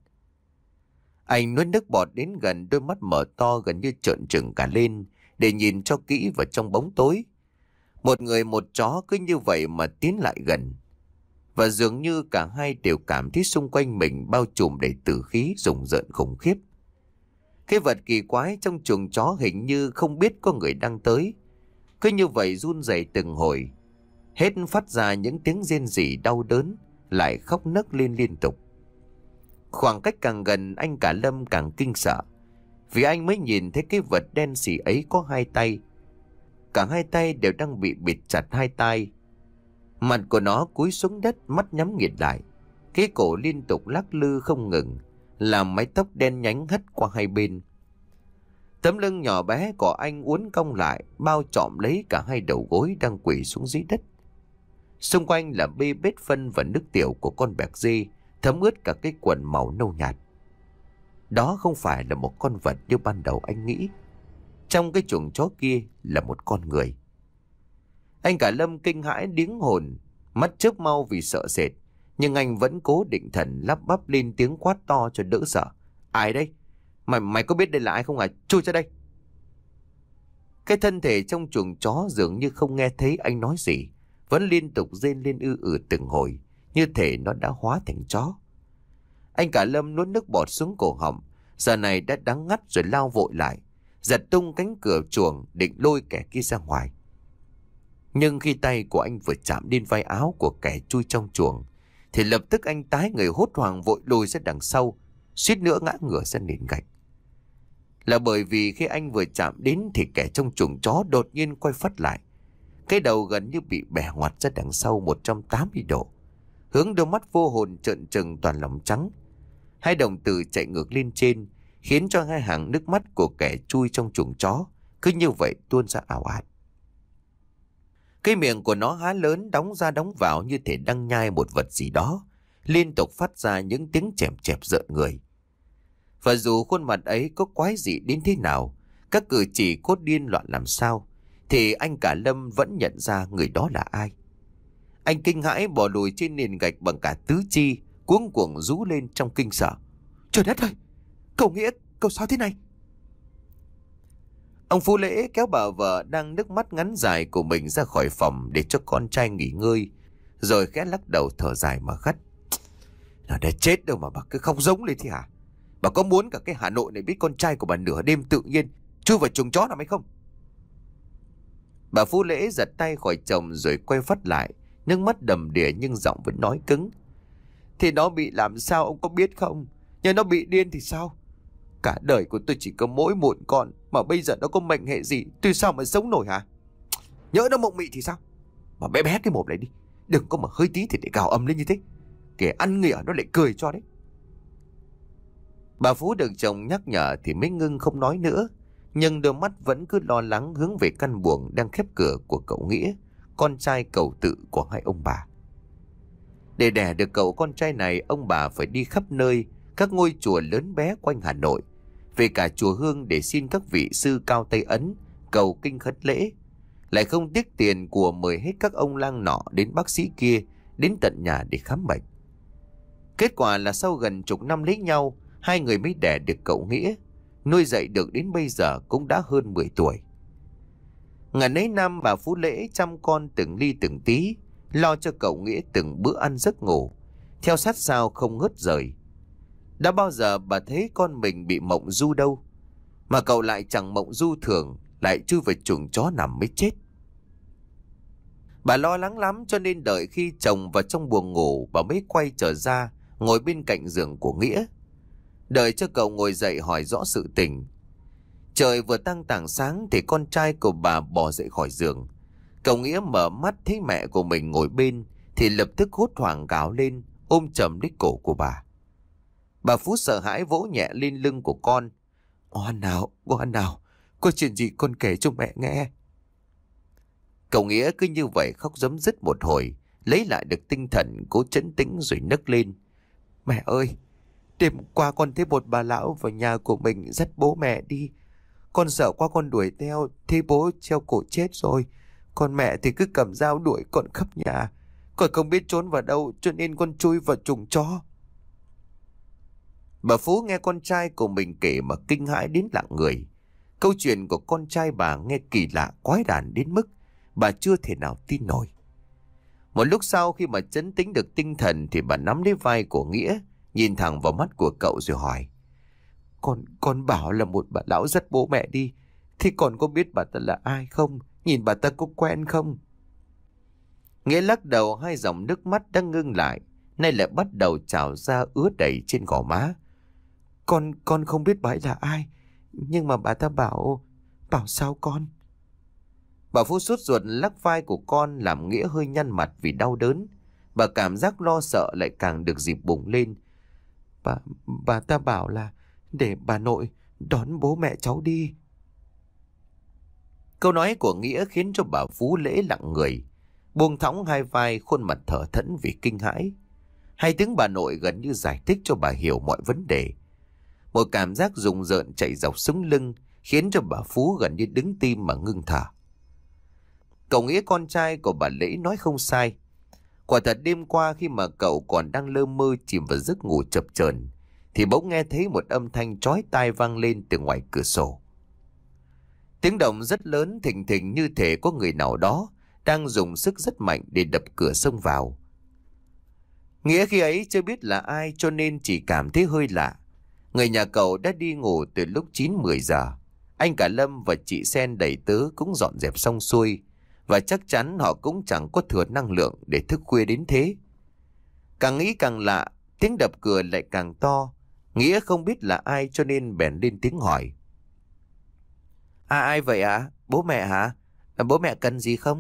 Anh nuốt nước bọt đến gần, đôi mắt mở to gần như trợn trừng cả lên để nhìn cho kỹ vào trong bóng tối. Một người một chó cứ như vậy mà tiến lại gần, và dường như cả hai đều cảm thấy xung quanh mình bao trùm đầy tử khí rùng rợn khủng khiếp. Cái vật kỳ quái trong chuồng chó hình như không biết có người đang tới, cứ như vậy run rẩy từng hồi, hết phát ra những tiếng rên rỉ đau đớn, lại khóc nấc lên liên tục. Khoảng cách càng gần, anh cả Lâm càng kinh sợ, vì anh mới nhìn thấy cái vật đen sì ấy có hai tay. Cả hai tay đều đang bị bịt chặt hai tai. Mặt của nó cúi xuống đất, mắt nhắm nghiệt lại, cái cổ liên tục lắc lư không ngừng, làm mái tóc đen nhánh hất qua hai bên. Tấm lưng nhỏ bé của anh uốn cong lại, bao trọm lấy cả hai đầu gối đang quỳ xuống dưới đất. Xung quanh là bê bết phân và nước tiểu của con bẹc dê, thấm ướt cả cái quần màu nâu nhạt. Đó không phải là một con vật như ban đầu anh nghĩ. Trong cái chuồng chó kia là một con người. Anh cả Lâm kinh hãi điếng hồn, mắt chớp mau vì sợ sệt, nhưng anh vẫn cố định thần lắp bắp lên tiếng quát to cho đỡ sợ. Ai đây? Mày mày có biết đây là ai không à? Chui ra đây! Cái thân thể trong chuồng chó dường như không nghe thấy anh nói gì, vẫn liên tục rên lên ư ử từng hồi, như thể nó đã hóa thành chó. Anh cả Lâm nuốt nước bọt xuống cổ họng, giờ này đã đắng ngắt rồi lao vội lại, giật tung cánh cửa chuồng định lôi kẻ kia ra ngoài. Nhưng khi tay của anh vừa chạm đến vai áo của kẻ chui trong chuồng, thì lập tức anh tái người hốt hoảng vội lùi ra đằng sau, suýt nữa ngã ngửa ra nền gạch. Là bởi vì khi anh vừa chạm đến thì kẻ trong chuồng chó đột nhiên quay phắt lại, cái đầu gần như bị bẻ ngoặt ra đằng sau một trăm tám mươi độ, hướng đôi mắt vô hồn trợn trừng toàn lòng trắng. Hai đồng tử chạy ngược lên trên, khiến cho hai hàng nước mắt của kẻ chui trong chuồng chó cứ như vậy tuôn ra ào ạt. Cái miệng của nó há lớn, đóng ra đóng vào như thể đang nhai một vật gì đó, liên tục phát ra những tiếng chèm chẹp rợn người. Và dù khuôn mặt ấy có quái dị đến thế nào, các cử chỉ cốt điên loạn làm sao, thì anh cả Lâm vẫn nhận ra người đó là ai. Anh kinh hãi bò lùi trên nền gạch bằng cả tứ chi, cuống cuồng rú lên trong kinh sợ. Trời đất ơi! Cậu Nghĩa, cậu sao thế này? Ông Phú Lễ kéo bà vợ đang nước mắt ngắn dài của mình ra khỏi phòng để cho con trai nghỉ ngơi, rồi khẽ lắc đầu thở dài mà gắt. Nó đã chết đâu mà bà cứ khóc giống lên thế hả? Bà có muốn cả cái Hà Nội này biết con trai của bà nửa đêm tự nhiên chui vào chuồng chó nào hay không? Bà Phú Lễ giật tay khỏi chồng rồi quay phát lại, nước mắt đầm đìa nhưng giọng vẫn nói cứng. Thì nó bị làm sao ông có biết không? Nhưng nó bị điên thì sao? Cả đời của tôi chỉ có mỗi một con, mà bây giờ nó có mệnh hệ gì, tôi sao mà sống nổi hả? Nhỡ nó mộng mị thì sao? Mà bé bé cái mồm lại đi, đừng có mà hơi tí thì để gào ầm lên như thế, kẻ ăn nghỉa nó lại cười cho đấy. Bà Phú được chồng nhắc nhở thì mới ngưng không nói nữa, nhưng đôi mắt vẫn cứ lo lắng hướng về căn buồng đang khép cửa của cậu Nghĩa, con trai cậu tự của hai ông bà. Để đẻ được cậu con trai này, ông bà phải đi khắp nơi, các ngôi chùa lớn bé quanh Hà Nội, về cả chùa Hương để xin các vị sư cao Tây Ấn cầu kinh khất lễ, lại không tiếc tiền của mời hết các ông lang nọ đến bác sĩ kia đến tận nhà để khám bệnh. Kết quả là sau gần chục năm lấy nhau, hai người mới đẻ được cậu Nghĩa, nuôi dạy được đến bây giờ cũng đã hơn mười tuổi. Ngần ấy năm bà Phú Lễ chăm con từng ly từng tí, lo cho cậu Nghĩa từng bữa ăn giấc ngủ, theo sát sao không ngớt rời. Đã bao giờ bà thấy con mình bị mộng du đâu, mà cậu lại chẳng mộng du thường, lại chui vào chuồng chó nằm mới chết. Bà lo lắng lắm, cho nên đợi khi chồng vào trong buồng ngủ, bà mới quay trở ra ngồi bên cạnh giường của Nghĩa, đợi cho cậu ngồi dậy hỏi rõ sự tình. Trời vừa tăng tảng sáng thì con trai của bà bò dậy khỏi giường. Cậu Nghĩa mở mắt thấy mẹ của mình ngồi bên thì lập tức hốt hoảng gào lên, ôm chầm lấy cổ của bà. Bà Phú sợ hãi vỗ nhẹ lên lưng của con. Ngoan nào, ngoan nào, có chuyện gì con kể cho mẹ nghe. Cậu Nghĩa cứ như vậy khóc rấm rứt một hồi, lấy lại được tinh thần, cố trấn tĩnh rồi nấc lên. Mẹ ơi, đêm qua con thấy một bà lão vào nhà của mình dắt bố mẹ đi. Con sợ quá con đuổi theo, thấy bố treo cổ chết rồi. Còn mẹ thì cứ cầm dao đuổi con khắp nhà. Con không biết trốn vào đâu cho nên con chui vào chuồng chó. Bà Phú nghe con trai của mình kể mà kinh hãi đến lặng người. Câu chuyện của con trai bà nghe kỳ lạ quái đản đến mức bà chưa thể nào tin nổi. Một lúc sau khi mà trấn tĩnh được tinh thần thì bà nắm lấy vai của Nghĩa, nhìn thẳng vào mắt của cậu rồi hỏi. Con, con bảo là một bà lão dắt bố mẹ đi. Thì con có biết bà ta là ai không? Nhìn bà ta có quen không? Nghĩa lắc đầu, hai dòng nước mắt đã ngưng lại, nay lại bắt đầu trào ra ứa đầy trên gò má. Con, con không biết bà ấy là ai. Nhưng mà bà ta bảo... Bảo sao con? Bà Phú sốt ruột lắc vai của con làm Nghĩa hơi nhăn mặt vì đau đớn. Bà cảm giác lo sợ lại càng được dịp bùng lên. Bà, bà ta bảo là để bà nội đón bố mẹ cháu đi. Câu nói của Nghĩa khiến cho bà Phú Lễ lặng người, buông thõng hai vai, khuôn mặt thở thẫn vì kinh hãi. Hai tiếng bà nội gần như giải thích cho bà hiểu mọi vấn đề. Một cảm giác rùng rợn chạy dọc sống lưng khiến cho bà Phú gần như đứng tim mà ngưng thở. Cậu Nghĩa con trai của bà Lễ nói không sai. Quả thật đêm qua khi mà cậu còn đang lơ mơ chìm vào giấc ngủ chập chờn thì bỗng nghe thấy một âm thanh chói tai vang lên từ ngoài cửa sổ. Tiếng động rất lớn, thình thình như thể có người nào đó đang dùng sức rất mạnh để đập cửa xông vào. Nghĩa khi ấy chưa biết là ai cho nên chỉ cảm thấy hơi lạ. Người nhà cậu đã đi ngủ từ lúc chín mười giờ. Anh cả Lâm và chị Sen đầy tớ cũng dọn dẹp xong xuôi, và chắc chắn họ cũng chẳng có thừa năng lượng để thức khuya đến thế. Càng nghĩ càng lạ, tiếng đập cửa lại càng to. Nghĩa không biết là ai cho nên bèn lên tiếng hỏi. À, ai vậy ạ? À? Bố mẹ hả? À, bố mẹ cần gì không?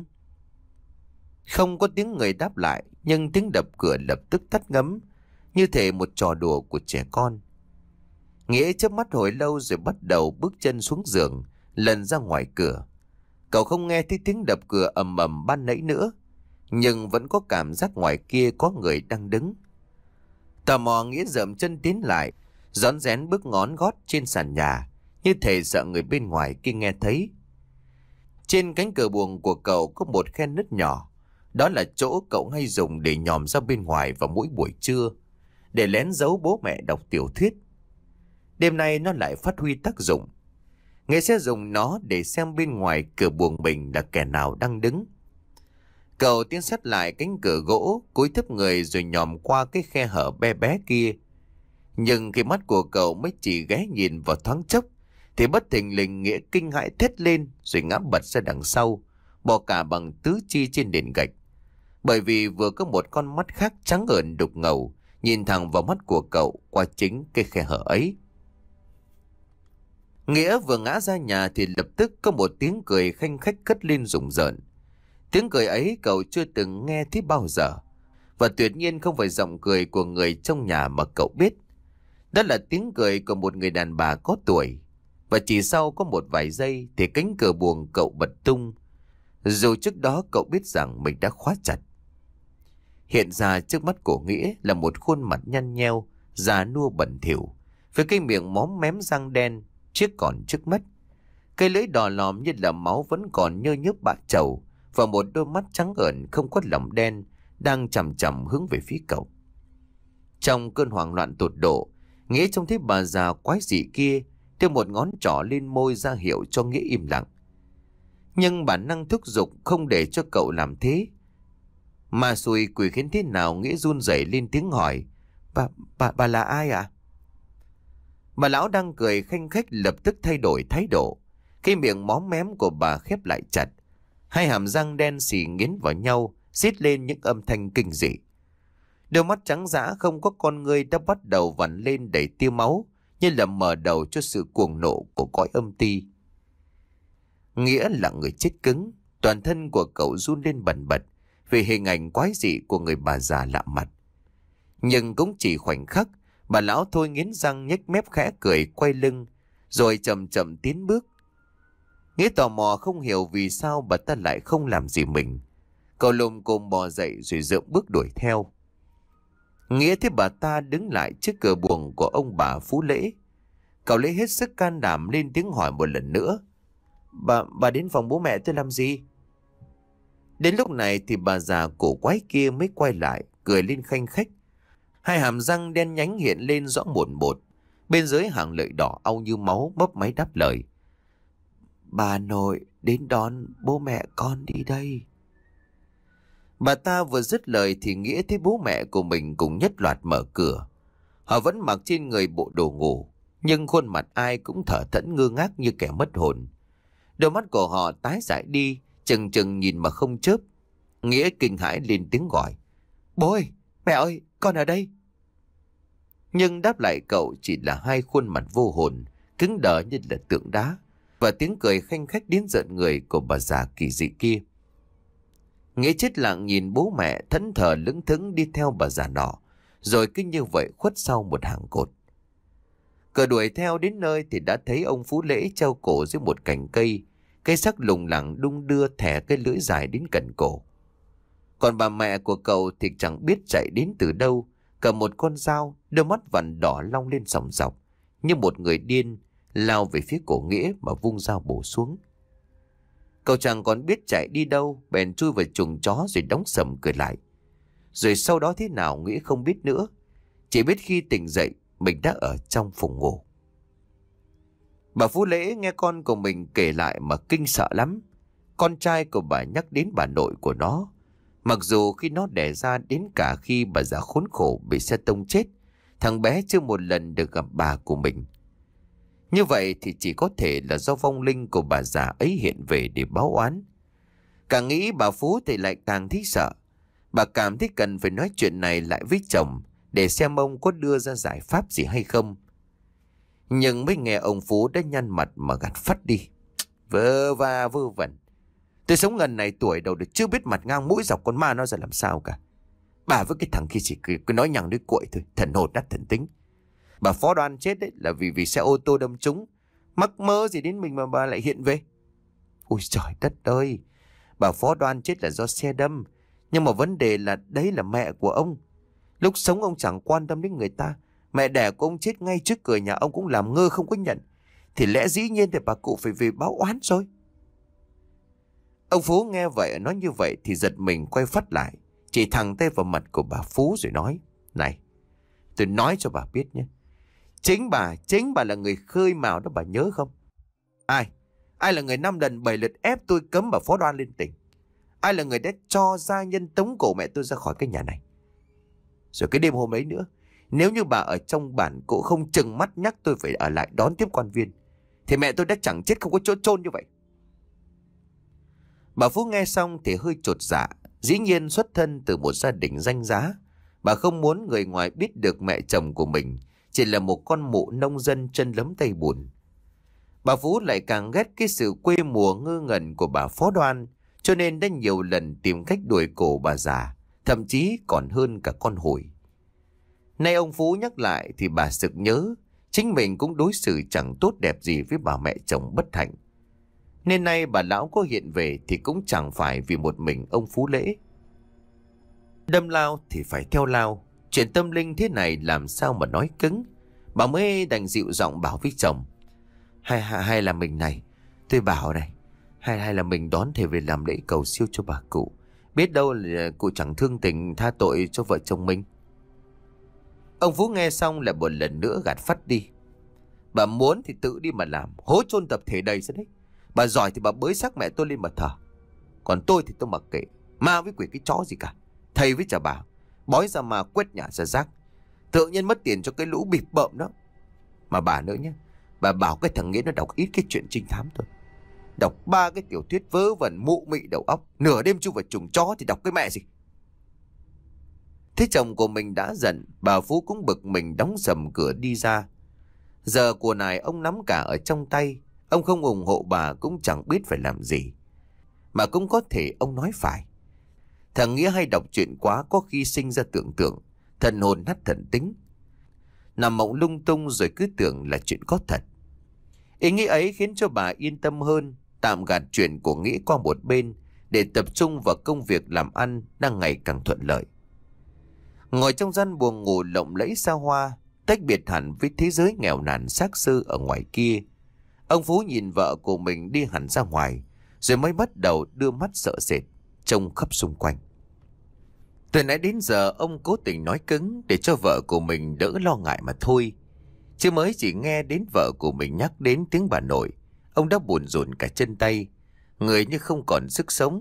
Không có tiếng người đáp lại, nhưng tiếng đập cửa lập tức tắt ngấm, như thể một trò đùa của trẻ con. Nghĩa chớp mắt hồi lâu rồi bắt đầu bước chân xuống giường, lần ra ngoài cửa. Cậu không nghe thấy tiếng đập cửa ầm ầm ban nãy nữa, nhưng vẫn có cảm giác ngoài kia có người đang đứng. Tò mò, Nghĩa dậm chân tiến lại, rón rén bước ngón gót trên sàn nhà, như thể sợ người bên ngoài kia nghe thấy. Trên cánh cửa buồng của cậu có một khe nứt nhỏ, đó là chỗ cậu hay dùng để nhòm ra bên ngoài vào mỗi buổi trưa, để lén giấu bố mẹ đọc tiểu thuyết. Đêm nay nó lại phát huy tác dụng. Nghĩa sẽ dùng nó để xem bên ngoài cửa buồng mình là kẻ nào đang đứng. Cậu tiến sát lại cánh cửa gỗ, cúi thấp người rồi nhòm qua cái khe hở bé bé kia. Nhưng khi mắt của cậu mới chỉ ghé nhìn vào thoáng chốc, thì bất thình lình Nghĩa kinh hãi thét lên rồi ngã bật ra đằng sau, bò cả bằng tứ chi trên nền gạch. Bởi vì vừa có một con mắt khác trắng ợn đục ngầu nhìn thẳng vào mắt của cậu qua chính cái khe hở ấy. Nghĩa vừa ngã ra nhà thì lập tức có một tiếng cười khanh khách cất lên rùng rợn. Tiếng cười ấy cậu chưa từng nghe thấy bao giờ, và tuyệt nhiên không phải giọng cười của người trong nhà mà cậu biết. Đó là tiếng cười của một người đàn bà có tuổi. Và chỉ sau có một vài giây thì cánh cửa buồng cậu bật tung, dù trước đó cậu biết rằng mình đã khóa chặt. Hiện ra trước mắt của Nghĩa là một khuôn mặt nhăn nheo, già nua bẩn thỉu, với cái miệng móm mém răng đen chiếc còn trước mắt. Cái lưỡi đỏ lòm như là máu vẫn còn nhơ nhớp bạ trầu, và một đôi mắt trắng ợn không có lòng đen đang chằm chằm hướng về phía cậu. Trong cơn hoảng loạn tột độ, Nghĩa trông thấy bà già quái dị kia đưa một ngón trỏ lên môi ra hiệu cho Nghĩa im lặng. Nhưng bản năng thúc giục không để cho cậu làm thế. Mà xui quỷ khiến thế nào Nghĩa run rẩy lên tiếng hỏi: Bà, bà, bà là ai ạ? À? Bà lão đang cười khanh khách lập tức thay đổi thái độ. Cái miệng móm mém của bà khép lại chặt. Hai hàm răng đen xì nghiến vào nhau, rít lên những âm thanh kinh dị. Đôi mắt trắng dã không có con ngươi đã bắt đầu vằn lên đầy tia máu, như là mở đầu cho sự cuồng nộ của cõi âm ti. Nghĩa là người chết cứng, toàn thân của cậu run lên bần bật vì hình ảnh quái dị của người bà già lạ mặt. Nhưng cũng chỉ khoảnh khắc, bà lão thôi nghiến răng nhếch mép khẽ cười quay lưng, rồi chậm chậm tiến bước. Nghĩa tò mò không hiểu vì sao bà ta lại không làm gì mình. Cậu lùm cồm bò dậy rồi dậm bước đuổi theo. Nghĩa thấy bà ta đứng lại trước cửa buồng của ông bà Phú Lễ. Cậu lấy hết sức can đảm lên tiếng hỏi một lần nữa: Bà, bà đến phòng bố mẹ tôi làm gì? Đến lúc này thì bà già cổ quái kia mới quay lại, cười lên khanh khách. Hai hàm răng đen nhánh hiện lên rõ mồn một. Bên dưới hàng lợi đỏ au như máu mấp máy đáp lời: Bà nội đến đón bố mẹ con đi đây. Bà ta vừa dứt lời thì Nghĩa thấy bố mẹ của mình cùng nhất loạt mở cửa. Họ vẫn mặc trên người bộ đồ ngủ, nhưng khuôn mặt ai cũng thở thẫn ngơ ngác như kẻ mất hồn. Đôi mắt của họ tái dại đi, chừng chừng nhìn mà không chớp. Nghĩa kinh hãi lên tiếng gọi: Bố ơi, mẹ ơi, con ở đây. Nhưng đáp lại cậu chỉ là hai khuôn mặt vô hồn, cứng đờ như là tượng đá, và tiếng cười khanh khách đến giận người của bà già kỳ dị kia. Nghĩa chết lặng nhìn bố mẹ thẫn thờ lững thững đi theo bà già nọ, rồi cứ như vậy khuất sau một hàng cột. Cờ đuổi theo đến nơi thì đã thấy ông Phú Lễ treo cổ dưới một cành cây, cây sắc lùng lẳng đung đưa thẻ cái lưỡi dài đến cận cổ. Còn bà mẹ của cậu thì chẳng biết chạy đến từ đâu, cầm một con dao, đôi mắt vằn đỏ long lên sòng sọc, như một người điên lao về phía cổ Nghĩa mà vung dao bổ xuống. Cậu chẳng còn biết chạy đi đâu, bèn chui vào chuồng chó rồi đóng sầm cười lại. Rồi sau đó thế nào Nghĩa không biết nữa, chỉ biết khi tỉnh dậy mình đã ở trong phòng ngủ. Bà Phú Lễ nghe con của mình kể lại mà kinh sợ lắm. Con trai của bà nhắc đến bà nội của nó, mặc dù khi nó đẻ ra đến cả khi bà già khốn khổ bị xe tông chết, thằng bé chưa một lần được gặp bà của mình. Như vậy thì chỉ có thể là do vong linh của bà già ấy hiện về để báo oán. Càng nghĩ bà Phú thì lại càng thấy sợ. Bà cảm thấy cần phải nói chuyện này lại với chồng để xem ông có đưa ra giải pháp gì hay không. Nhưng mới nghe ông Phú đã nhăn mặt mà gạt phắt đi: Vơ va vơ vẩn, tôi sống gần này tuổi đầu được chưa biết mặt ngang mũi dọc con ma nó ra làm sao cả. Bà với cái thằng kia chỉ cứ, cứ nói nhằng đứa cuội thôi, thần hồn nát thần tính. Bà Phó Đoan chết đấy là vì vì xe ô tô đâm trúng, mắc mơ gì đến mình mà bà lại hiện về. Ôi trời đất ơi, bà Phó Đoan chết là do xe đâm, nhưng mà vấn đề là đấy là mẹ của ông. Lúc sống ông chẳng quan tâm đến người ta, mẹ đẻ của ông chết ngay trước cửa nhà ông cũng làm ngơ không có nhận, thì lẽ dĩ nhiên thì bà cụ phải về báo oán rồi. Ông Phú nghe vậy nói như vậy thì giật mình quay phát lại, chỉ thẳng tay vào mặt của bà Phú rồi nói: Này, tôi nói cho bà biết nhé, chính bà, chính bà là người khơi mào đó, bà nhớ không? Ai? Ai là người năm lần bảy lượt ép tôi cấm bà Phó Đoan lên tỉnh? Ai là người đã cho gia nhân tống cổ mẹ tôi ra khỏi cái nhà này? Rồi cái đêm hôm ấy nữa, nếu như bà ở trong bản cũ không chừng mắt nhắc tôi phải ở lại đón tiếp quan viên, thì mẹ tôi đã chẳng chết không có chỗ chôn như vậy. Bà Phú nghe xong thì hơi chột dạ. Dĩ nhiên xuất thân từ một gia đình danh giá, bà không muốn người ngoài biết được mẹ chồng của mình chỉ là một con mụ nông dân chân lấm tay bùn. Bà Phú lại càng ghét cái sự quê mùa ngơ ngẩn của bà Phó Đoan, cho nên đã nhiều lần tìm cách đuổi cổ bà già, thậm chí còn hơn cả con hủi. Nay ông Phú nhắc lại thì bà sực nhớ chính mình cũng đối xử chẳng tốt đẹp gì với bà mẹ chồng bất hạnh. Nên nay bà lão có hiện về thì cũng chẳng phải vì một mình ông Phú Lễ. Đâm lao thì phải theo lao, chuyện tâm linh thế này làm sao mà nói cứng. Bà mới đành dịu giọng bảo với chồng: Hay, hay, hay là mình này, tôi bảo này, hay, hay là mình đón thầy về làm lễ cầu siêu cho bà cụ. Biết đâu là cụ chẳng thương tình tha tội cho vợ chồng mình. Ông Phú nghe xong lại một lần nữa gạt phắt đi: Bà muốn thì tự đi mà làm, hố chôn tập thể đầy ra đấy. Bà giỏi thì bà bới xác mẹ tôi lên mà thờ. Còn tôi thì tôi mặc kệ. Ma với quỷ cái chó gì cả. Thầy với chả bà bói ra ma quét nhà ra rác, tự nhiên mất tiền cho cái lũ bịp bợm đó. Mà bà nữa nhé, bà bảo cái thằng Nghĩa nó đọc ít cái chuyện trinh thám thôi. Đọc ba cái tiểu thuyết vớ vẩn mụ mị đầu óc, nửa đêm chui vào chuồng chó thì đọc cái mẹ gì. Thế chồng của mình đã giận, bà Phú cũng bực mình đóng sầm cửa đi ra. Giờ của nài ông nắm cả ở trong tay, ông không ủng hộ bà cũng chẳng biết phải làm gì. Mà cũng có thể ông nói phải. Thằng Nghĩa hay đọc chuyện quá, có khi sinh ra tưởng tượng, thần hồn nát thần tính, nằm mộng lung tung rồi cứ tưởng là chuyện có thật. Ý nghĩ ấy khiến cho bà yên tâm hơn, tạm gạt chuyện của Nghĩa qua một bên để tập trung vào công việc làm ăn đang ngày càng thuận lợi. Ngồi trong gian buồng ngủ lộng lẫy xa hoa, tách biệt hẳn với thế giới nghèo nàn xác xơ ở ngoài kia, ông Phú nhìn vợ của mình đi hẳn ra ngoài, rồi mới bắt đầu đưa mắt sợ sệt trông khắp xung quanh. Từ nãy đến giờ ông cố tình nói cứng để cho vợ của mình đỡ lo ngại mà thôi. Chứ mới chỉ nghe đến vợ của mình nhắc đến tiếng bà nội, ông đã buồn rộn cả chân tay, người như không còn sức sống.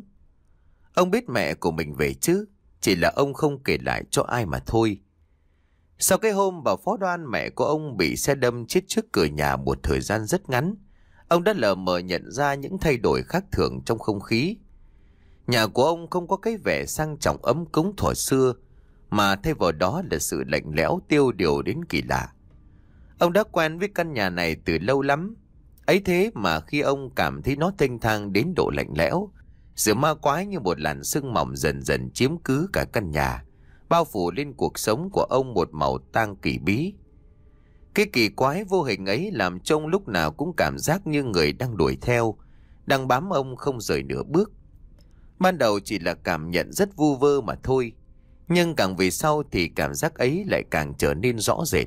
Ông biết mẹ của mình về chứ, chỉ là ông không kể lại cho ai mà thôi. Sau cái hôm bà Phó Đoan mẹ của ông bị xe đâm chết trước cửa nhà một thời gian rất ngắn, ông đã lờ mờ nhận ra những thay đổi khác thường trong không khí. Nhà của ông không có cái vẻ sang trọng ấm cúng thuở xưa, mà thay vào đó là sự lạnh lẽo tiêu điều đến kỳ lạ. Ông đã quen với căn nhà này từ lâu lắm. Ấy thế mà khi ông cảm thấy nó thênh thang đến độ lạnh lẽo, sự ma quái như một làn sương mỏng dần dần chiếm cứ cả căn nhà, bao phủ lên cuộc sống của ông một màu tang kỳ bí. Cái kỳ quái vô hình ấy làm cho ông lúc nào cũng cảm giác như người đang đuổi theo, đang bám ông không rời nửa bước. Ban đầu chỉ là cảm nhận rất vu vơ mà thôi, nhưng càng về sau thì cảm giác ấy lại càng trở nên rõ rệt.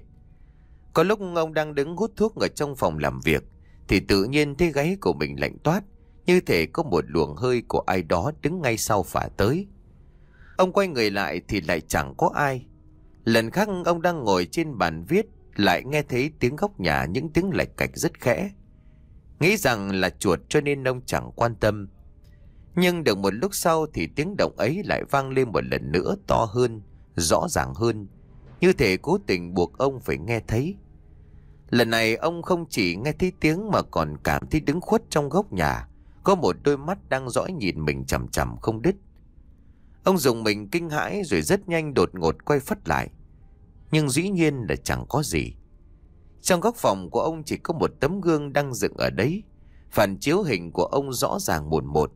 Có lúc ông đang đứng hút thuốc ở trong phòng làm việc thì tự nhiên thấy gáy của mình lạnh toát, như thể có một luồng hơi của ai đó đứng ngay sau phả tới. Ông quay người lại thì lại chẳng có ai. Lần khác ông đang ngồi trên bàn viết, lại nghe thấy tiếng góc nhà những tiếng lạch cạch rất khẽ. Nghĩ rằng là chuột cho nên ông chẳng quan tâm. Nhưng được một lúc sau thì tiếng động ấy lại vang lên một lần nữa, to hơn, rõ ràng hơn, như thể cố tình buộc ông phải nghe thấy. Lần này ông không chỉ nghe thấy tiếng mà còn cảm thấy đứng khuất trong góc nhà có một đôi mắt đang dõi nhìn mình chằm chằm không đứt. Ông dùng mình kinh hãi rồi rất nhanh đột ngột quay phắt lại, nhưng dĩ nhiên là chẳng có gì. Trong góc phòng của ông chỉ có một tấm gương đang dựng ở đấy, phản chiếu hình của ông rõ ràng một một.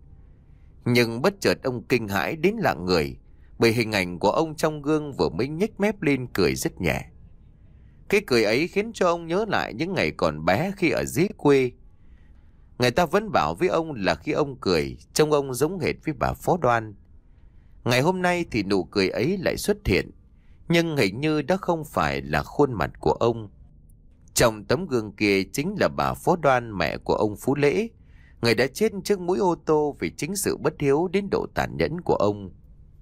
Nhưng bất chợt ông kinh hãi đến lạng người, bởi hình ảnh của ông trong gương vừa mới nhếch mép lên cười rất nhẹ. Cái cười ấy khiến cho ông nhớ lại những ngày còn bé khi ở dưới quê. Người ta vẫn bảo với ông là khi ông cười, trông ông giống hệt với bà Phó Đoan. Ngày hôm nay thì nụ cười ấy lại xuất hiện, nhưng hình như đó không phải là khuôn mặt của ông. Trong tấm gương kia chính là bà Phó Đoan, mẹ của ông Phú Lễ, người đã chết trước mũi ô tô vì chính sự bất hiếu đến độ tàn nhẫn của ông.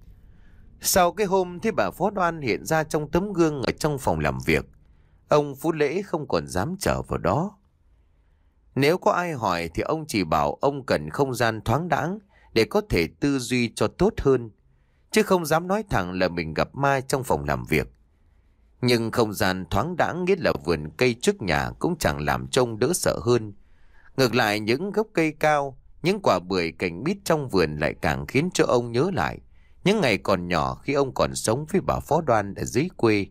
Sau cái hôm thấy bà Phó Đoan hiện ra trong tấm gương ở trong phòng làm việc, ông Phú Lễ không còn dám trở vào đó. Nếu có ai hỏi thì ông chỉ bảo ông cần không gian thoáng đãng để có thể tư duy cho tốt hơn, chứ không dám nói thẳng là mình gặp ma trong phòng làm việc. Nhưng không gian thoáng đãng nghĩa là vườn cây trước nhà cũng chẳng làm trông đỡ sợ hơn. Ngược lại, những gốc cây cao, những quả bưởi cành mít trong vườn lại càng khiến cho ông nhớ lại những ngày còn nhỏ khi ông còn sống với bà Phó Đoan ở dưới quê.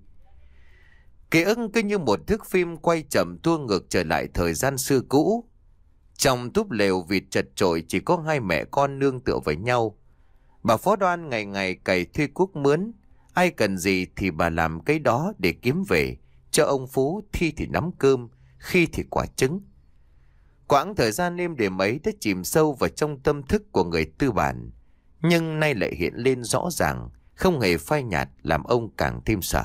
Ký ức cứ như một thước phim quay chậm tua ngược trở lại thời gian xưa cũ. Trong túp lều vịt chật chội chỉ có hai mẹ con nương tựa với nhau. Bà Phó Đoan ngày ngày cày thuê cuốc mướn, ai cần gì thì bà làm cái đó để kiếm về cho ông Phú, khi thì nắm cơm, khi thì quả trứng. Quãng thời gian êm đềm ấy đã chìm sâu vào trong tâm thức của người tư bản, nhưng nay lại hiện lên rõ ràng, không hề phai nhạt, làm ông càng thêm sợ.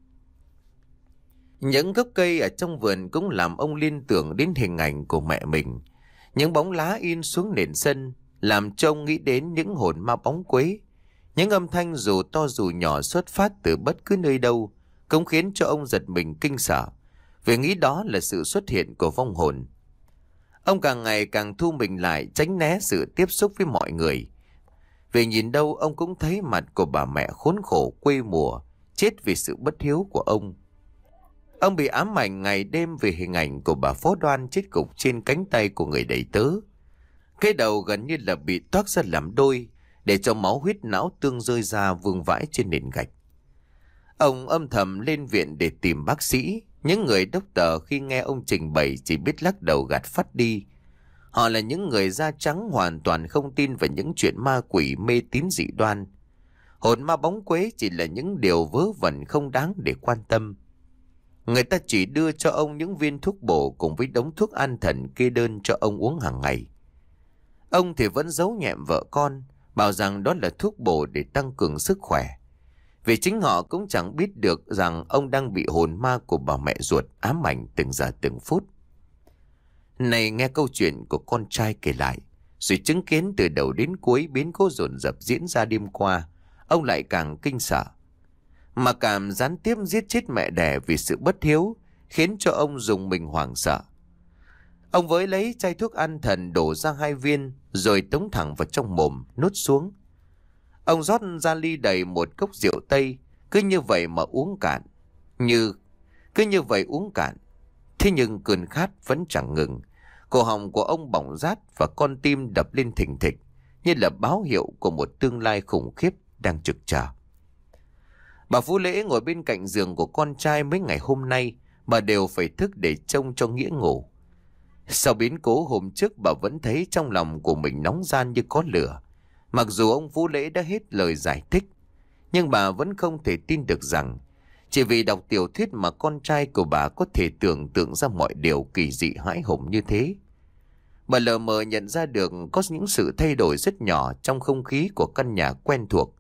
Những gốc cây ở trong vườn cũng làm ông liên tưởng đến hình ảnh của mẹ mình. Những bóng lá in xuống nền sân làm cho ông nghĩ đến những hồn ma bóng quế. Những âm thanh dù to dù nhỏ xuất phát từ bất cứ nơi đâu cũng khiến cho ông giật mình kinh sợ, vì nghĩ đó là sự xuất hiện của vong hồn. Ông càng ngày càng thu mình lại, tránh né sự tiếp xúc với mọi người. Vì nhìn đâu ông cũng thấy mặt của bà mẹ khốn khổ quê mùa, chết vì sự bất hiếu của ông. Ông bị ám ảnh ngày đêm vì hình ảnh của bà Phó Đoan chết gục trên cánh tay của người đầy tớ. Cái đầu gần như là bị toác ra làm đôi, để cho máu huyết não tương rơi ra vương vãi trên nền gạch. Ông âm thầm lên viện để tìm bác sĩ. Những người đốc tờ khi nghe ông trình bày chỉ biết lắc đầu gạt phắt đi. Họ là những người da trắng hoàn toàn không tin vào những chuyện ma quỷ mê tín dị đoan. Hồn ma bóng quế chỉ là những điều vớ vẩn không đáng để quan tâm. Người ta chỉ đưa cho ông những viên thuốc bổ cùng với đống thuốc an thần kê đơn cho ông uống hàng ngày. Ông thì vẫn giấu nhẹm vợ con, bảo rằng đó là thuốc bổ để tăng cường sức khỏe. Vì chính họ cũng chẳng biết được rằng ông đang bị hồn ma của bà mẹ ruột ám ảnh từng giờ từng phút. Này nghe câu chuyện của con trai kể lại, rồi chứng kiến từ đầu đến cuối biến cố dồn dập diễn ra đêm qua, ông lại càng kinh sợ. Mà cảm gián tiếp giết chết mẹ đẻ vì sự bất hiếu khiến cho ông dùng mình hoảng sợ. Ông với lấy chai thuốc an thần đổ ra hai viên rồi tống thẳng vào trong mồm, nuốt xuống. Ông rót ra ly đầy một cốc rượu Tây, cứ như vậy mà uống cạn. Như, cứ như vậy uống cạn. Thế nhưng cơn khát vẫn chẳng ngừng. Cổ họng của ông bỏng rát và con tim đập lên thình thịch, như là báo hiệu của một tương lai khủng khiếp đang trực chờ. Bà Phú Lễ ngồi bên cạnh giường của con trai mấy ngày hôm nay, bà đều phải thức để trông cho Nghĩa ngủ. Sau biến cố hôm trước, bà vẫn thấy trong lòng của mình nóng ran như có lửa. Mặc dù ông Phú Lễ đã hết lời giải thích, nhưng bà vẫn không thể tin được rằng chỉ vì đọc tiểu thuyết mà con trai của bà có thể tưởng tượng ra mọi điều kỳ dị hãi hùng như thế. Bà lờ mờ nhận ra được có những sự thay đổi rất nhỏ trong không khí của căn nhà quen thuộc.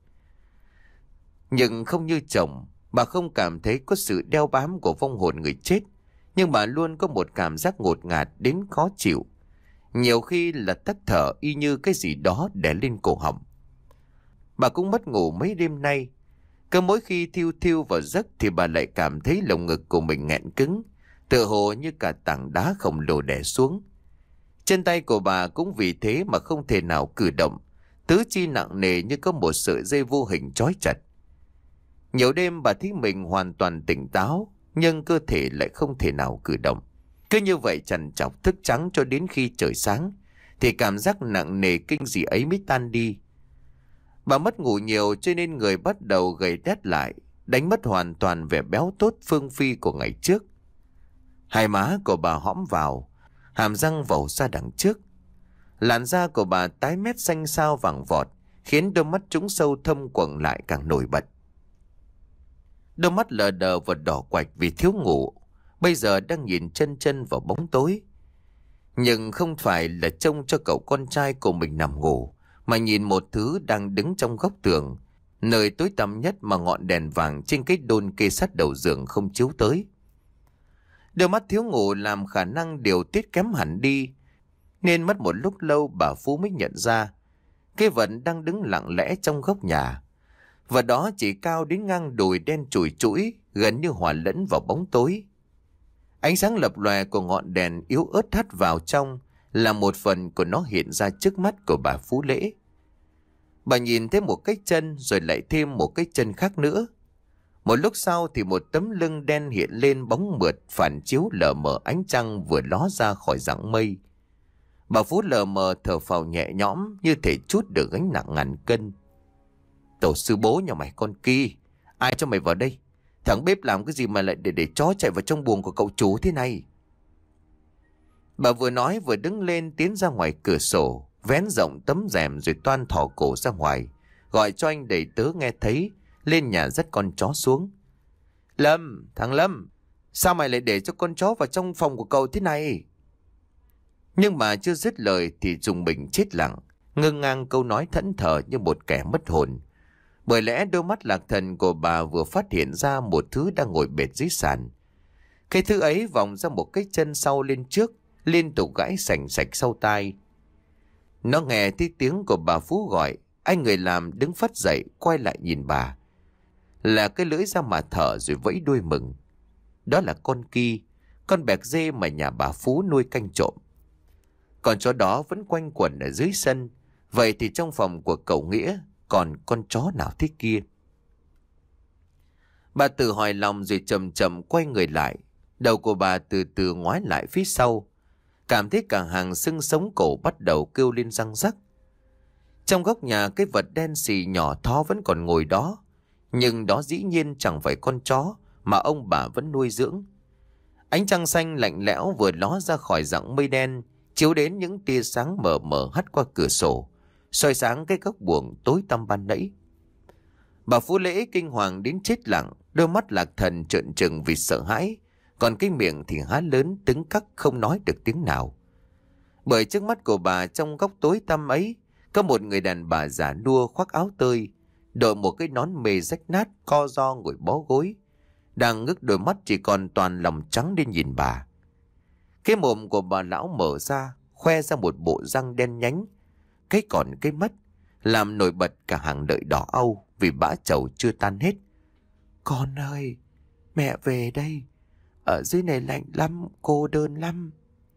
Nhưng không như chồng, bà không cảm thấy có sự đeo bám của vong hồn người chết, nhưng bà luôn có một cảm giác ngột ngạt đến khó chịu. Nhiều khi là tắc thở y như cái gì đó đè lên cổ họng. Bà cũng mất ngủ mấy đêm nay. Cứ mỗi khi thiêu thiêu vào giấc thì bà lại cảm thấy lồng ngực của mình nghẹn cứng, tựa hồ như cả tảng đá khổng lồ đè xuống. Chân tay của bà cũng vì thế mà không thể nào cử động, tứ chi nặng nề như có một sợi dây vô hình trói chặt. Nhiều đêm bà thấy mình hoàn toàn tỉnh táo, nhưng cơ thể lại không thể nào cử động. Cứ như vậy trằn trọc thức trắng cho đến khi trời sáng, thì cảm giác nặng nề kinh dị ấy mới tan đi. Bà mất ngủ nhiều cho nên người bắt đầu gầy đét lại, đánh mất hoàn toàn vẻ béo tốt phương phi của ngày trước. Hai má của bà hõm vào, hàm răng vẩu ra đằng trước. Làn da của bà tái mét xanh xao vàng vọt, khiến đôi mắt trũng sâu thâm quầng lại càng nổi bật. Đôi mắt lờ đờ và đỏ quạch vì thiếu ngủ, bây giờ đang nhìn chân chân vào bóng tối. Nhưng không phải là trông cho cậu con trai của mình nằm ngủ, mà nhìn một thứ đang đứng trong góc tường, nơi tối tăm nhất mà ngọn đèn vàng trên cái đôn kê sát đầu giường không chiếu tới. Đôi mắt thiếu ngủ làm khả năng điều tiết kém hẳn đi, nên mất một lúc lâu bà Phú mới nhận ra cái vật đang đứng lặng lẽ trong góc nhà. Và đó chỉ cao đến ngang đùi đen chùi chũi, gần như hòa lẫn vào bóng tối. Ánh sáng lập lòe của ngọn đèn yếu ớt hắt vào trong, là một phần của nó hiện ra trước mắt của bà Phú Lễ. Bà nhìn thấy một cái chân rồi lại thêm một cái chân khác nữa. Một lúc sau thì một tấm lưng đen hiện lên bóng mượt phản chiếu lờ mờ ánh trăng vừa ló ra khỏi dặng mây. Bà Phú lờ mờ thở phào nhẹ nhõm như thể trút được gánh nặng ngàn cân. Tổ sư bố nhà mày con Ki, ai cho mày vào đây? Thằng bếp làm cái gì mà lại để để chó chạy vào trong buồng của cậu chủ thế này? Bà vừa nói vừa đứng lên tiến ra ngoài cửa sổ, vén rộng tấm rèm rồi toan thò cổ ra ngoài, gọi cho anh đầy tớ nghe thấy, lên nhà dắt con chó xuống. Lâm, thằng Lâm, sao mày lại để cho con chó vào trong phòng của cậu thế này? Nhưng mà chưa dứt lời thì dùng mình chết lặng, ngơ ngang câu nói thẫn thờ như một kẻ mất hồn. Bởi lẽ đôi mắt lạc thần của bà vừa phát hiện ra một thứ đang ngồi bệt dưới sàn. Cái thứ ấy vòng ra một cái chân sau lên trước, liên tục gãi sành sạch sau tai. Nó nghe thấy tiếng của bà Phú gọi, anh người làm đứng phắt dậy quay lại nhìn bà. Là cái lưỡi ra mà thở rồi vẫy đuôi mừng. Đó là con Ki, con bẹc dê mà nhà bà Phú nuôi canh trộm. Con chó đó vẫn quanh quẩn ở dưới sân. Vậy thì trong phòng của cậu Nghĩa còn con chó nào thế kia? Bà tự hỏi lòng rồi chậm chậm quay người lại. Đầu của bà từ từ ngoái lại phía sau. Cảm thấy cả hàng xương sống cổ bắt đầu kêu lên răng rắc. Trong góc nhà, cái vật đen xì nhỏ thó vẫn còn ngồi đó. Nhưng đó dĩ nhiên chẳng phải con chó mà ông bà vẫn nuôi dưỡng. Ánh trăng xanh lạnh lẽo vừa ló ra khỏi dặng mây đen, chiếu đến những tia sáng mờ mờ hắt qua cửa sổ, soi sáng cái góc buồng tối tăm ban nãy. Bà Phú Lễ kinh hoàng đến chết lặng, đôi mắt lạc thần trợn trừng vì sợ hãi, còn cái miệng thì há lớn cứng cắc không nói được tiếng nào. Bởi trước mắt của bà, trong góc tối tăm ấy, có một người đàn bà già nua khoác áo tơi, đội một cái nón mề rách nát, co ro ngồi bó gối, đang ngước đôi mắt chỉ còn toàn lòng trắng để nhìn bà. Cái mồm của bà lão mở ra, khoe ra một bộ răng đen nhánh, cái còn cái mắt, làm nổi bật cả hàng đợi đỏ âu vì bã trầu chưa tan hết. Con ơi, mẹ về đây, ở dưới này lạnh lắm, cô đơn lắm.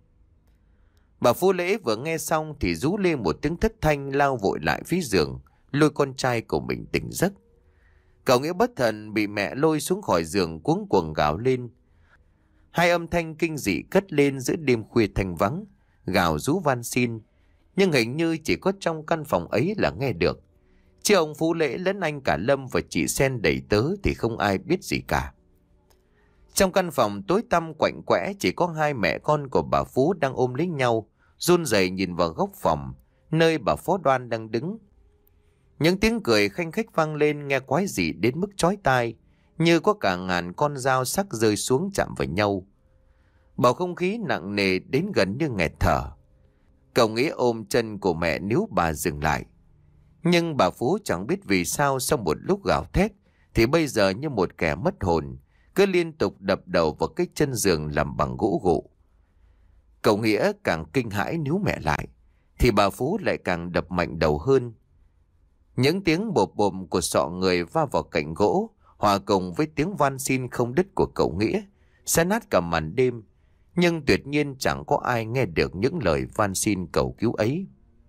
Bà Phú Lễ vừa nghe xong thì rú lên một tiếng thất thanh, lao vội lại phía giường, lôi con trai của mình tỉnh giấc. Cậu Nghĩa bất thần bị mẹ lôi xuống khỏi giường, cuống cuồng gào lên. Hai âm thanh kinh dị cất lên giữa đêm khuya thanh vắng, gào rú van xin, nhưng hình như chỉ có trong căn phòng ấy là nghe được. Chứ ông Phú Lễ lẫn anh cả Lâm và chị Sen đẩy tớ thì không ai biết gì cả. Trong căn phòng tối tăm quạnh quẽ, chỉ có hai mẹ con của bà Phú đang ôm lấy nhau, run rẩy nhìn vào góc phòng, nơi bà Phó Đoan đang đứng. Những tiếng cười khanh khách vang lên nghe quái dị đến mức chói tai, như có cả ngàn con dao sắc rơi xuống chạm vào nhau. Bầu không khí nặng nề đến gần như nghẹt thở. Cậu Nghĩa ôm chân của mẹ níu bà dừng lại. Nhưng bà Phú chẳng biết vì sao sau một lúc gào thét thì bây giờ như một kẻ mất hồn, cứ liên tục đập đầu vào cái chân giường làm bằng gỗ gụ. Cậu Nghĩa càng kinh hãi níu mẹ lại, thì bà Phú lại càng đập mạnh đầu hơn. Những tiếng bộp bộp của sọ người va vào cạnh gỗ, hòa cùng với tiếng van xin không đứt của cậu Nghĩa, xé nát cả màn đêm. Nhưng tuyệt nhiên chẳng có ai nghe được những lời van xin cầu cứu ấy.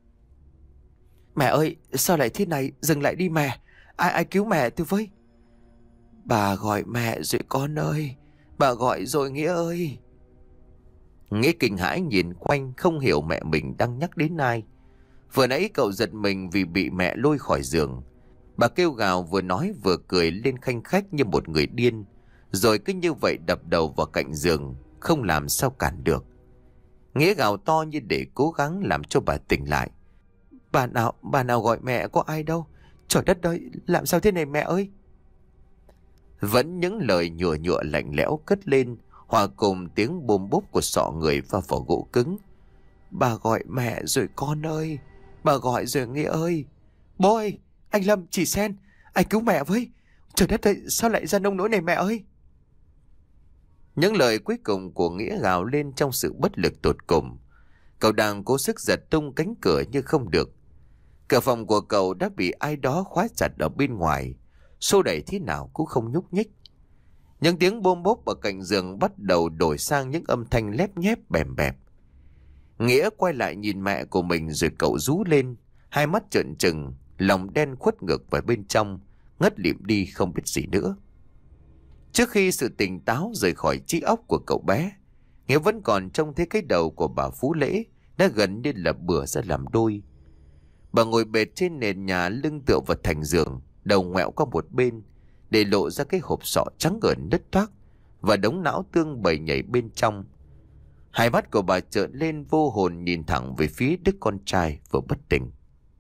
Mẹ ơi, sao lại thế này? Dừng lại đi mẹ. Ai ai cứu mẹ tôi với. Bà gọi mẹ rồi con ơi. Bà gọi rồi Nghĩa ơi. Nghĩa kinh hãi nhìn quanh, không hiểu mẹ mình đang nhắc đến ai. Vừa nãy cậu giật mình vì bị mẹ lôi khỏi giường. Bà kêu gào vừa nói vừa cười lên khanh khách như một người điên, rồi cứ như vậy đập đầu vào cạnh giường, không làm sao cản được. Nghĩa gào to như để cố gắng làm cho bà tỉnh lại. Bà nào, bà nào gọi mẹ, có ai đâu. Trời đất ơi, làm sao thế này mẹ ơi? Vẫn những lời nhựa nhựa lạnh lẽo cất lên, hòa cùng tiếng bôm bốp của sọ người va vào gỗ cứng. Bà gọi mẹ rồi con ơi. Bà gọi rồi Nghĩa ơi. Bố ơi, anh Lâm, chị Sen, anh cứu mẹ với. Trời đất ơi, sao lại ra nông nỗi này mẹ ơi? Những lời cuối cùng của Nghĩa gào lên trong sự bất lực tột cùng. Cậu đang cố sức giật tung cánh cửa nhưng không được. Cửa phòng của cậu đã bị ai đó khóa chặt ở bên ngoài, xô đẩy thế nào cũng không nhúc nhích. Những tiếng bôm bốp ở cạnh giường bắt đầu đổi sang những âm thanh lép nhép bèm bẹp. Nghĩa quay lại nhìn mẹ của mình rồi cậu rú lên, hai mắt trợn trừng, lòng đen khuất ngược vào bên trong, ngất lịm đi không biết gì nữa. Trước khi sự tỉnh táo rời khỏi trí óc của cậu bé, Nghĩa vẫn còn trông thấy cái đầu của bà Phú Lễ đã gần như là bừa ra làm đôi. Bà ngồi bệt trên nền nhà, lưng tựa vào thành giường, đầu ngoẹo qua một bên, để lộ ra cái hộp sọ trắng ngần đứt toác và đống não tương bầy nhảy bên trong. Hai mắt của bà trợn lên vô hồn nhìn thẳng về phía đứa con trai vừa bất tỉnh.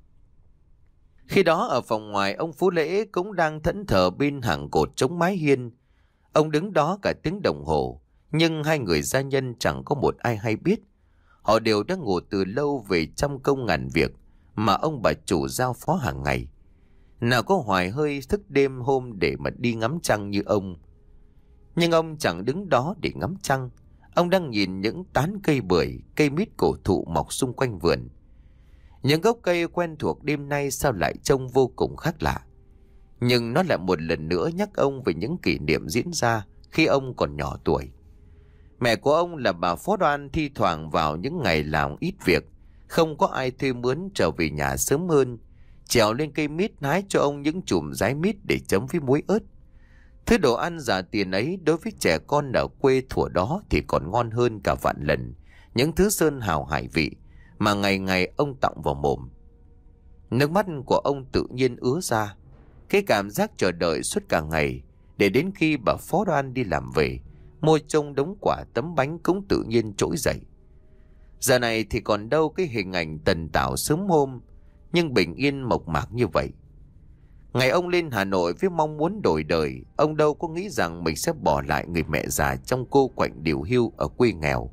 Khi đó ở phòng ngoài, ông Phú Lễ cũng đang thẫn thờ bên hàng cột chống mái hiên. Ông đứng đó cả tiếng đồng hồ, nhưng hai người gia nhân chẳng có một ai hay biết. Họ đều đã ngủ từ lâu về trăm công ngàn việc mà ông bà chủ giao phó hàng ngày. Nào có hoài hơi thức đêm hôm để mà đi ngắm trăng như ông. Nhưng ông chẳng đứng đó để ngắm trăng. Ông đang nhìn những tán cây bưởi, cây mít cổ thụ mọc xung quanh vườn. Những gốc cây quen thuộc đêm nay sao lại trông vô cùng khác lạ. Nhưng nó lại một lần nữa nhắc ông về những kỷ niệm diễn ra khi ông còn nhỏ tuổi. Mẹ của ông là bà Phó Đoan thi thoảng vào những ngày làm ít việc, không có ai thuê mướn trở về nhà sớm hơn, trèo lên cây mít hái cho ông những chùm trái mít để chấm với muối ớt. Thứ đồ ăn giả tiền ấy đối với trẻ con ở quê thuở đó thì còn ngon hơn cả vạn lần những thứ sơn hào hải vị mà ngày ngày ông tọng vào mồm. Nước mắt của ông tự nhiên ứa ra. Cái cảm giác chờ đợi suốt cả ngày để đến khi bà Phó Đoan đi làm về, môi trông đống quả tấm bánh cũng tự nhiên trỗi dậy. Giờ này thì còn đâu cái hình ảnh tần tảo sớm hôm, nhưng bình yên mộc mạc như vậy. Ngày ông lên Hà Nội với mong muốn đổi đời, ông đâu có nghĩ rằng mình sẽ bỏ lại người mẹ già trong cô quạnh điều hưu ở quê nghèo.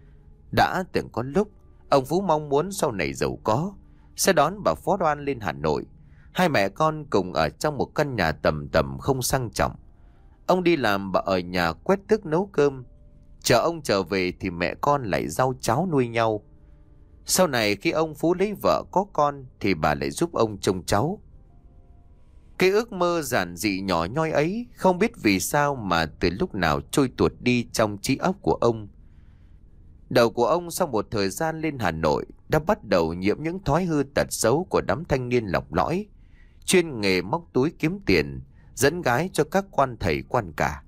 Đã từng có lúc, ông Phú mong muốn sau này giàu có, sẽ đón bà Phó Đoan lên Hà Nội. Hai mẹ con cùng ở trong một căn nhà tầm tầm không sang trọng. Ông đi làm, bà ở nhà quét tước nấu cơm. Chờ ông trở về thì mẹ con lại rau cháo nuôi nhau. Sau này khi ông Phú lấy vợ có con thì bà lại giúp ông trông cháu. Cái ước mơ giản dị nhỏ nhoi ấy không biết vì sao mà từ lúc nào trôi tuột đi trong trí óc của ông. Đầu của ông sau một thời gian lên Hà Nội đã bắt đầu nhiễm những thói hư tật xấu của đám thanh niên lọc lõi, chuyên nghề móc túi kiếm tiền, dẫn gái cho các quan thầy quan cả.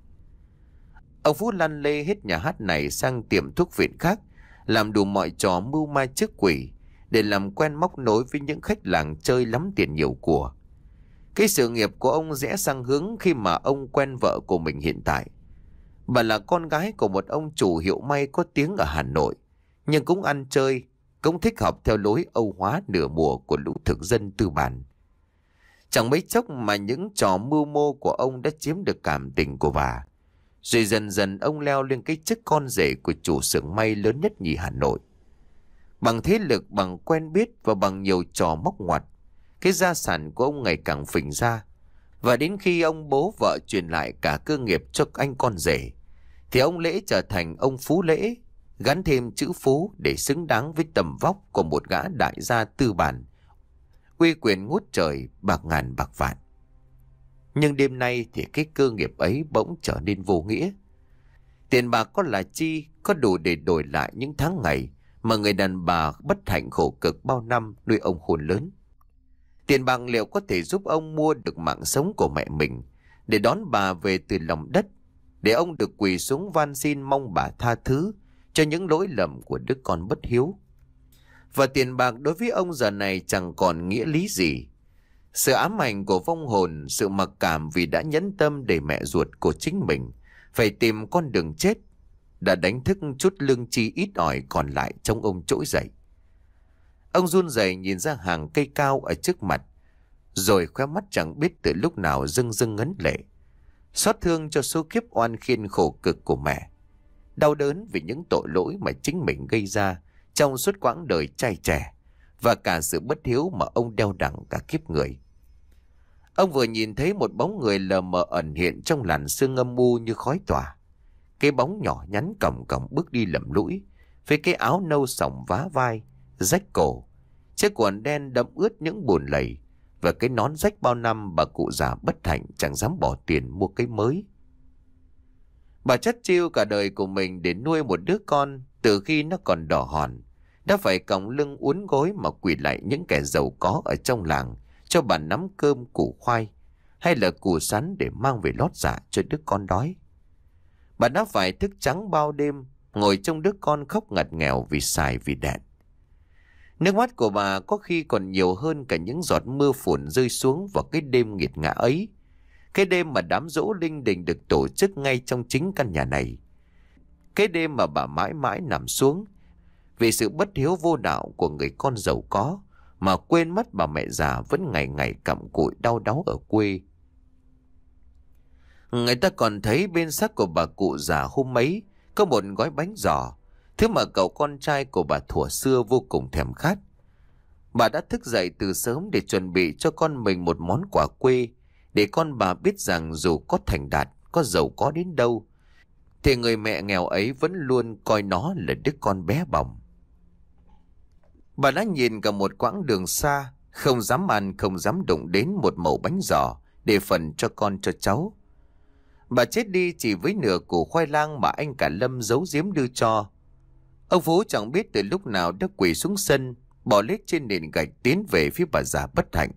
Ông Phú lăn lê hết nhà hát này sang tiệm thuốc viện khác, làm đủ mọi trò mưu ma trước quỷ để làm quen móc nối với những khách làng chơi lắm tiền nhiều của. Cái sự nghiệp của ông rẽ sang hướng khi mà ông quen vợ của mình hiện tại. Bà là con gái của một ông chủ hiệu may có tiếng ở Hà Nội, nhưng cũng ăn chơi, cũng thích học theo lối Âu hóa nửa mùa của lũ thực dân tư bản. Chẳng mấy chốc mà những trò mưu mô của ông đã chiếm được cảm tình của bà. Rồi dần dần ông leo lên cái chức con rể của chủ xưởng may lớn nhất nhì Hà Nội. Bằng thế lực, bằng quen biết và bằng nhiều trò móc ngoặt, cái gia sản của ông ngày càng phình ra. Và đến khi ông bố vợ truyền lại cả cơ nghiệp cho anh con rể, thì ông Lễ trở thành ông Phú Lễ, gắn thêm chữ Phú để xứng đáng với tầm vóc của một gã đại gia tư bản, uy quyền ngút trời, bạc ngàn bạc vạn. Nhưng đêm nay thì cái cơ nghiệp ấy bỗng trở nên vô nghĩa. Tiền bạc có là chi, có đủ để đổi lại những tháng ngày mà người đàn bà bất hạnh khổ cực bao năm nuôi ông khôn lớn. Tiền bạc liệu có thể giúp ông mua được mạng sống của mẹ mình, để đón bà về từ lòng đất, để ông được quỳ xuống van xin mong bà tha thứ cho những lỗi lầm của đứa con bất hiếu. Và tiền bạc đối với ông giờ này chẳng còn nghĩa lý gì. Sự ám ảnh của vong hồn, sự mặc cảm vì đã nhẫn tâm để mẹ ruột của chính mình phải tìm con đường chết, đã đánh thức chút lương tri ít ỏi còn lại trong ông trỗi dậy. Ông run rẩy nhìn ra hàng cây cao ở trước mặt, rồi khóe mắt chẳng biết từ lúc nào rưng rưng ngấn lệ. Xót thương cho số kiếp oan khiên khổ cực của mẹ, đau đớn vì những tội lỗi mà chính mình gây ra trong suốt quãng đời trai trẻ, và cả sự bất hiếu mà ông đeo đẳng cả kiếp người. Ông vừa nhìn thấy một bóng người lờ mờ ẩn hiện trong làn sương âm u như khói tỏa. Cái bóng nhỏ nhắn còng còng bước đi lầm lũi, với cái áo nâu sòng vá vai, rách cổ, chiếc quần đen đẫm ướt những bùn lầy, và cái nón rách bao năm bà cụ già bất hạnh chẳng dám bỏ tiền mua cái mới. Bà chắt chiu cả đời của mình để nuôi một đứa con từ khi nó còn đỏ hòn, đã phải còng lưng uốn gối mà quỳ lại những kẻ giàu có ở trong làng cho bà nắm cơm củ khoai hay là củ sắn để mang về lót dạ cho đứa con đói. Bà đã phải thức trắng bao đêm, ngồi trong đứa con khóc ngặt nghèo vì xài vì đẹn. Nước mắt của bà có khi còn nhiều hơn cả những giọt mưa phùn rơi xuống vào cái đêm nghiệt ngã ấy. Cái đêm mà đám giỗ linh đình được tổ chức ngay trong chính căn nhà này. Cái đêm mà bà mãi mãi nằm xuống vì sự bất hiếu vô đạo của người con giàu có, mà quên mất bà mẹ già vẫn ngày ngày cặm cụi đau đáu ở quê. Người ta còn thấy bên xác của bà cụ già hôm ấy có một gói bánh giò, thứ mà cậu con trai của bà thuở xưa vô cùng thèm khát. Bà đã thức dậy từ sớm để chuẩn bị cho con mình một món quà quê, để con bà biết rằng dù có thành đạt, có giàu có đến đâu, thì người mẹ nghèo ấy vẫn luôn coi nó là đứa con bé bỏng. Bà đã nhìn cả một quãng đường xa, không dám ăn, không dám đụng đến một mẩu bánh giò để phần cho con cho cháu. Bà chết đi chỉ với nửa củ khoai lang mà anh cả Lâm giấu giếm đưa cho. Ông Phú chẳng biết từ lúc nào đã quỳ xuống sân, bò lết trên nền gạch tiến về phía bà già bất hạnh.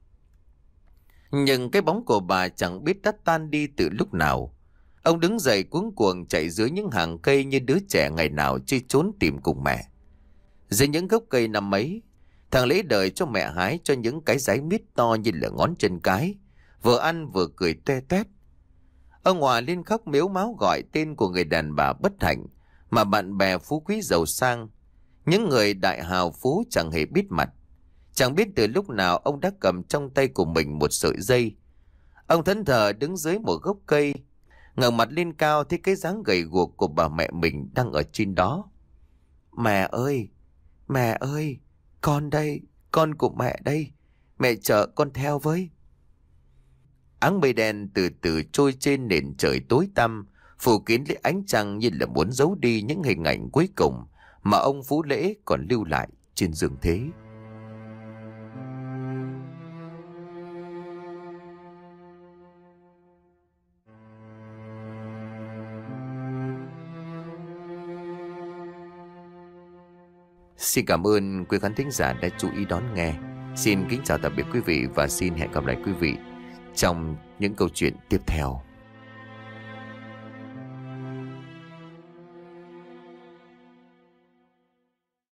Nhưng cái bóng của bà chẳng biết đã tan đi từ lúc nào. Ông đứng dậy cuống cuồng chạy dưới những hàng cây như đứa trẻ ngày nào chơi trốn tìm cùng mẹ. Dưới những gốc cây nằm ấy, thằng Lễ đợi cho mẹ hái cho những cái giấy mít to như là ngón chân cái, vừa ăn vừa cười toe toét. Ông Hòa lên khóc mếu máo gọi tên của người đàn bà bất hạnh mà bạn bè phú quý giàu sang, những người đại hào phú chẳng hề biết mặt. Chẳng biết từ lúc nào ông đã cầm trong tay của mình một sợi dây. Ông thẫn thờ đứng dưới một gốc cây, ngẩng mặt lên cao thấy cái dáng gầy guộc của bà mẹ mình đang ở trên đó. Mẹ ơi, mẹ ơi, con đây, con của mẹ đây, mẹ chở con theo với. Áng mây đen từ từ trôi trên nền trời tối tăm, phủ kín lấy ánh trăng như là muốn giấu đi những hình ảnh cuối cùng mà ông Phú Lễ còn lưu lại trên giường thế. Xin cảm ơn quý khán thính giả đã chú ý đón nghe. Xin kính chào tạm biệt quý vị và xin hẹn gặp lại quý vị trong những câu chuyện tiếp theo.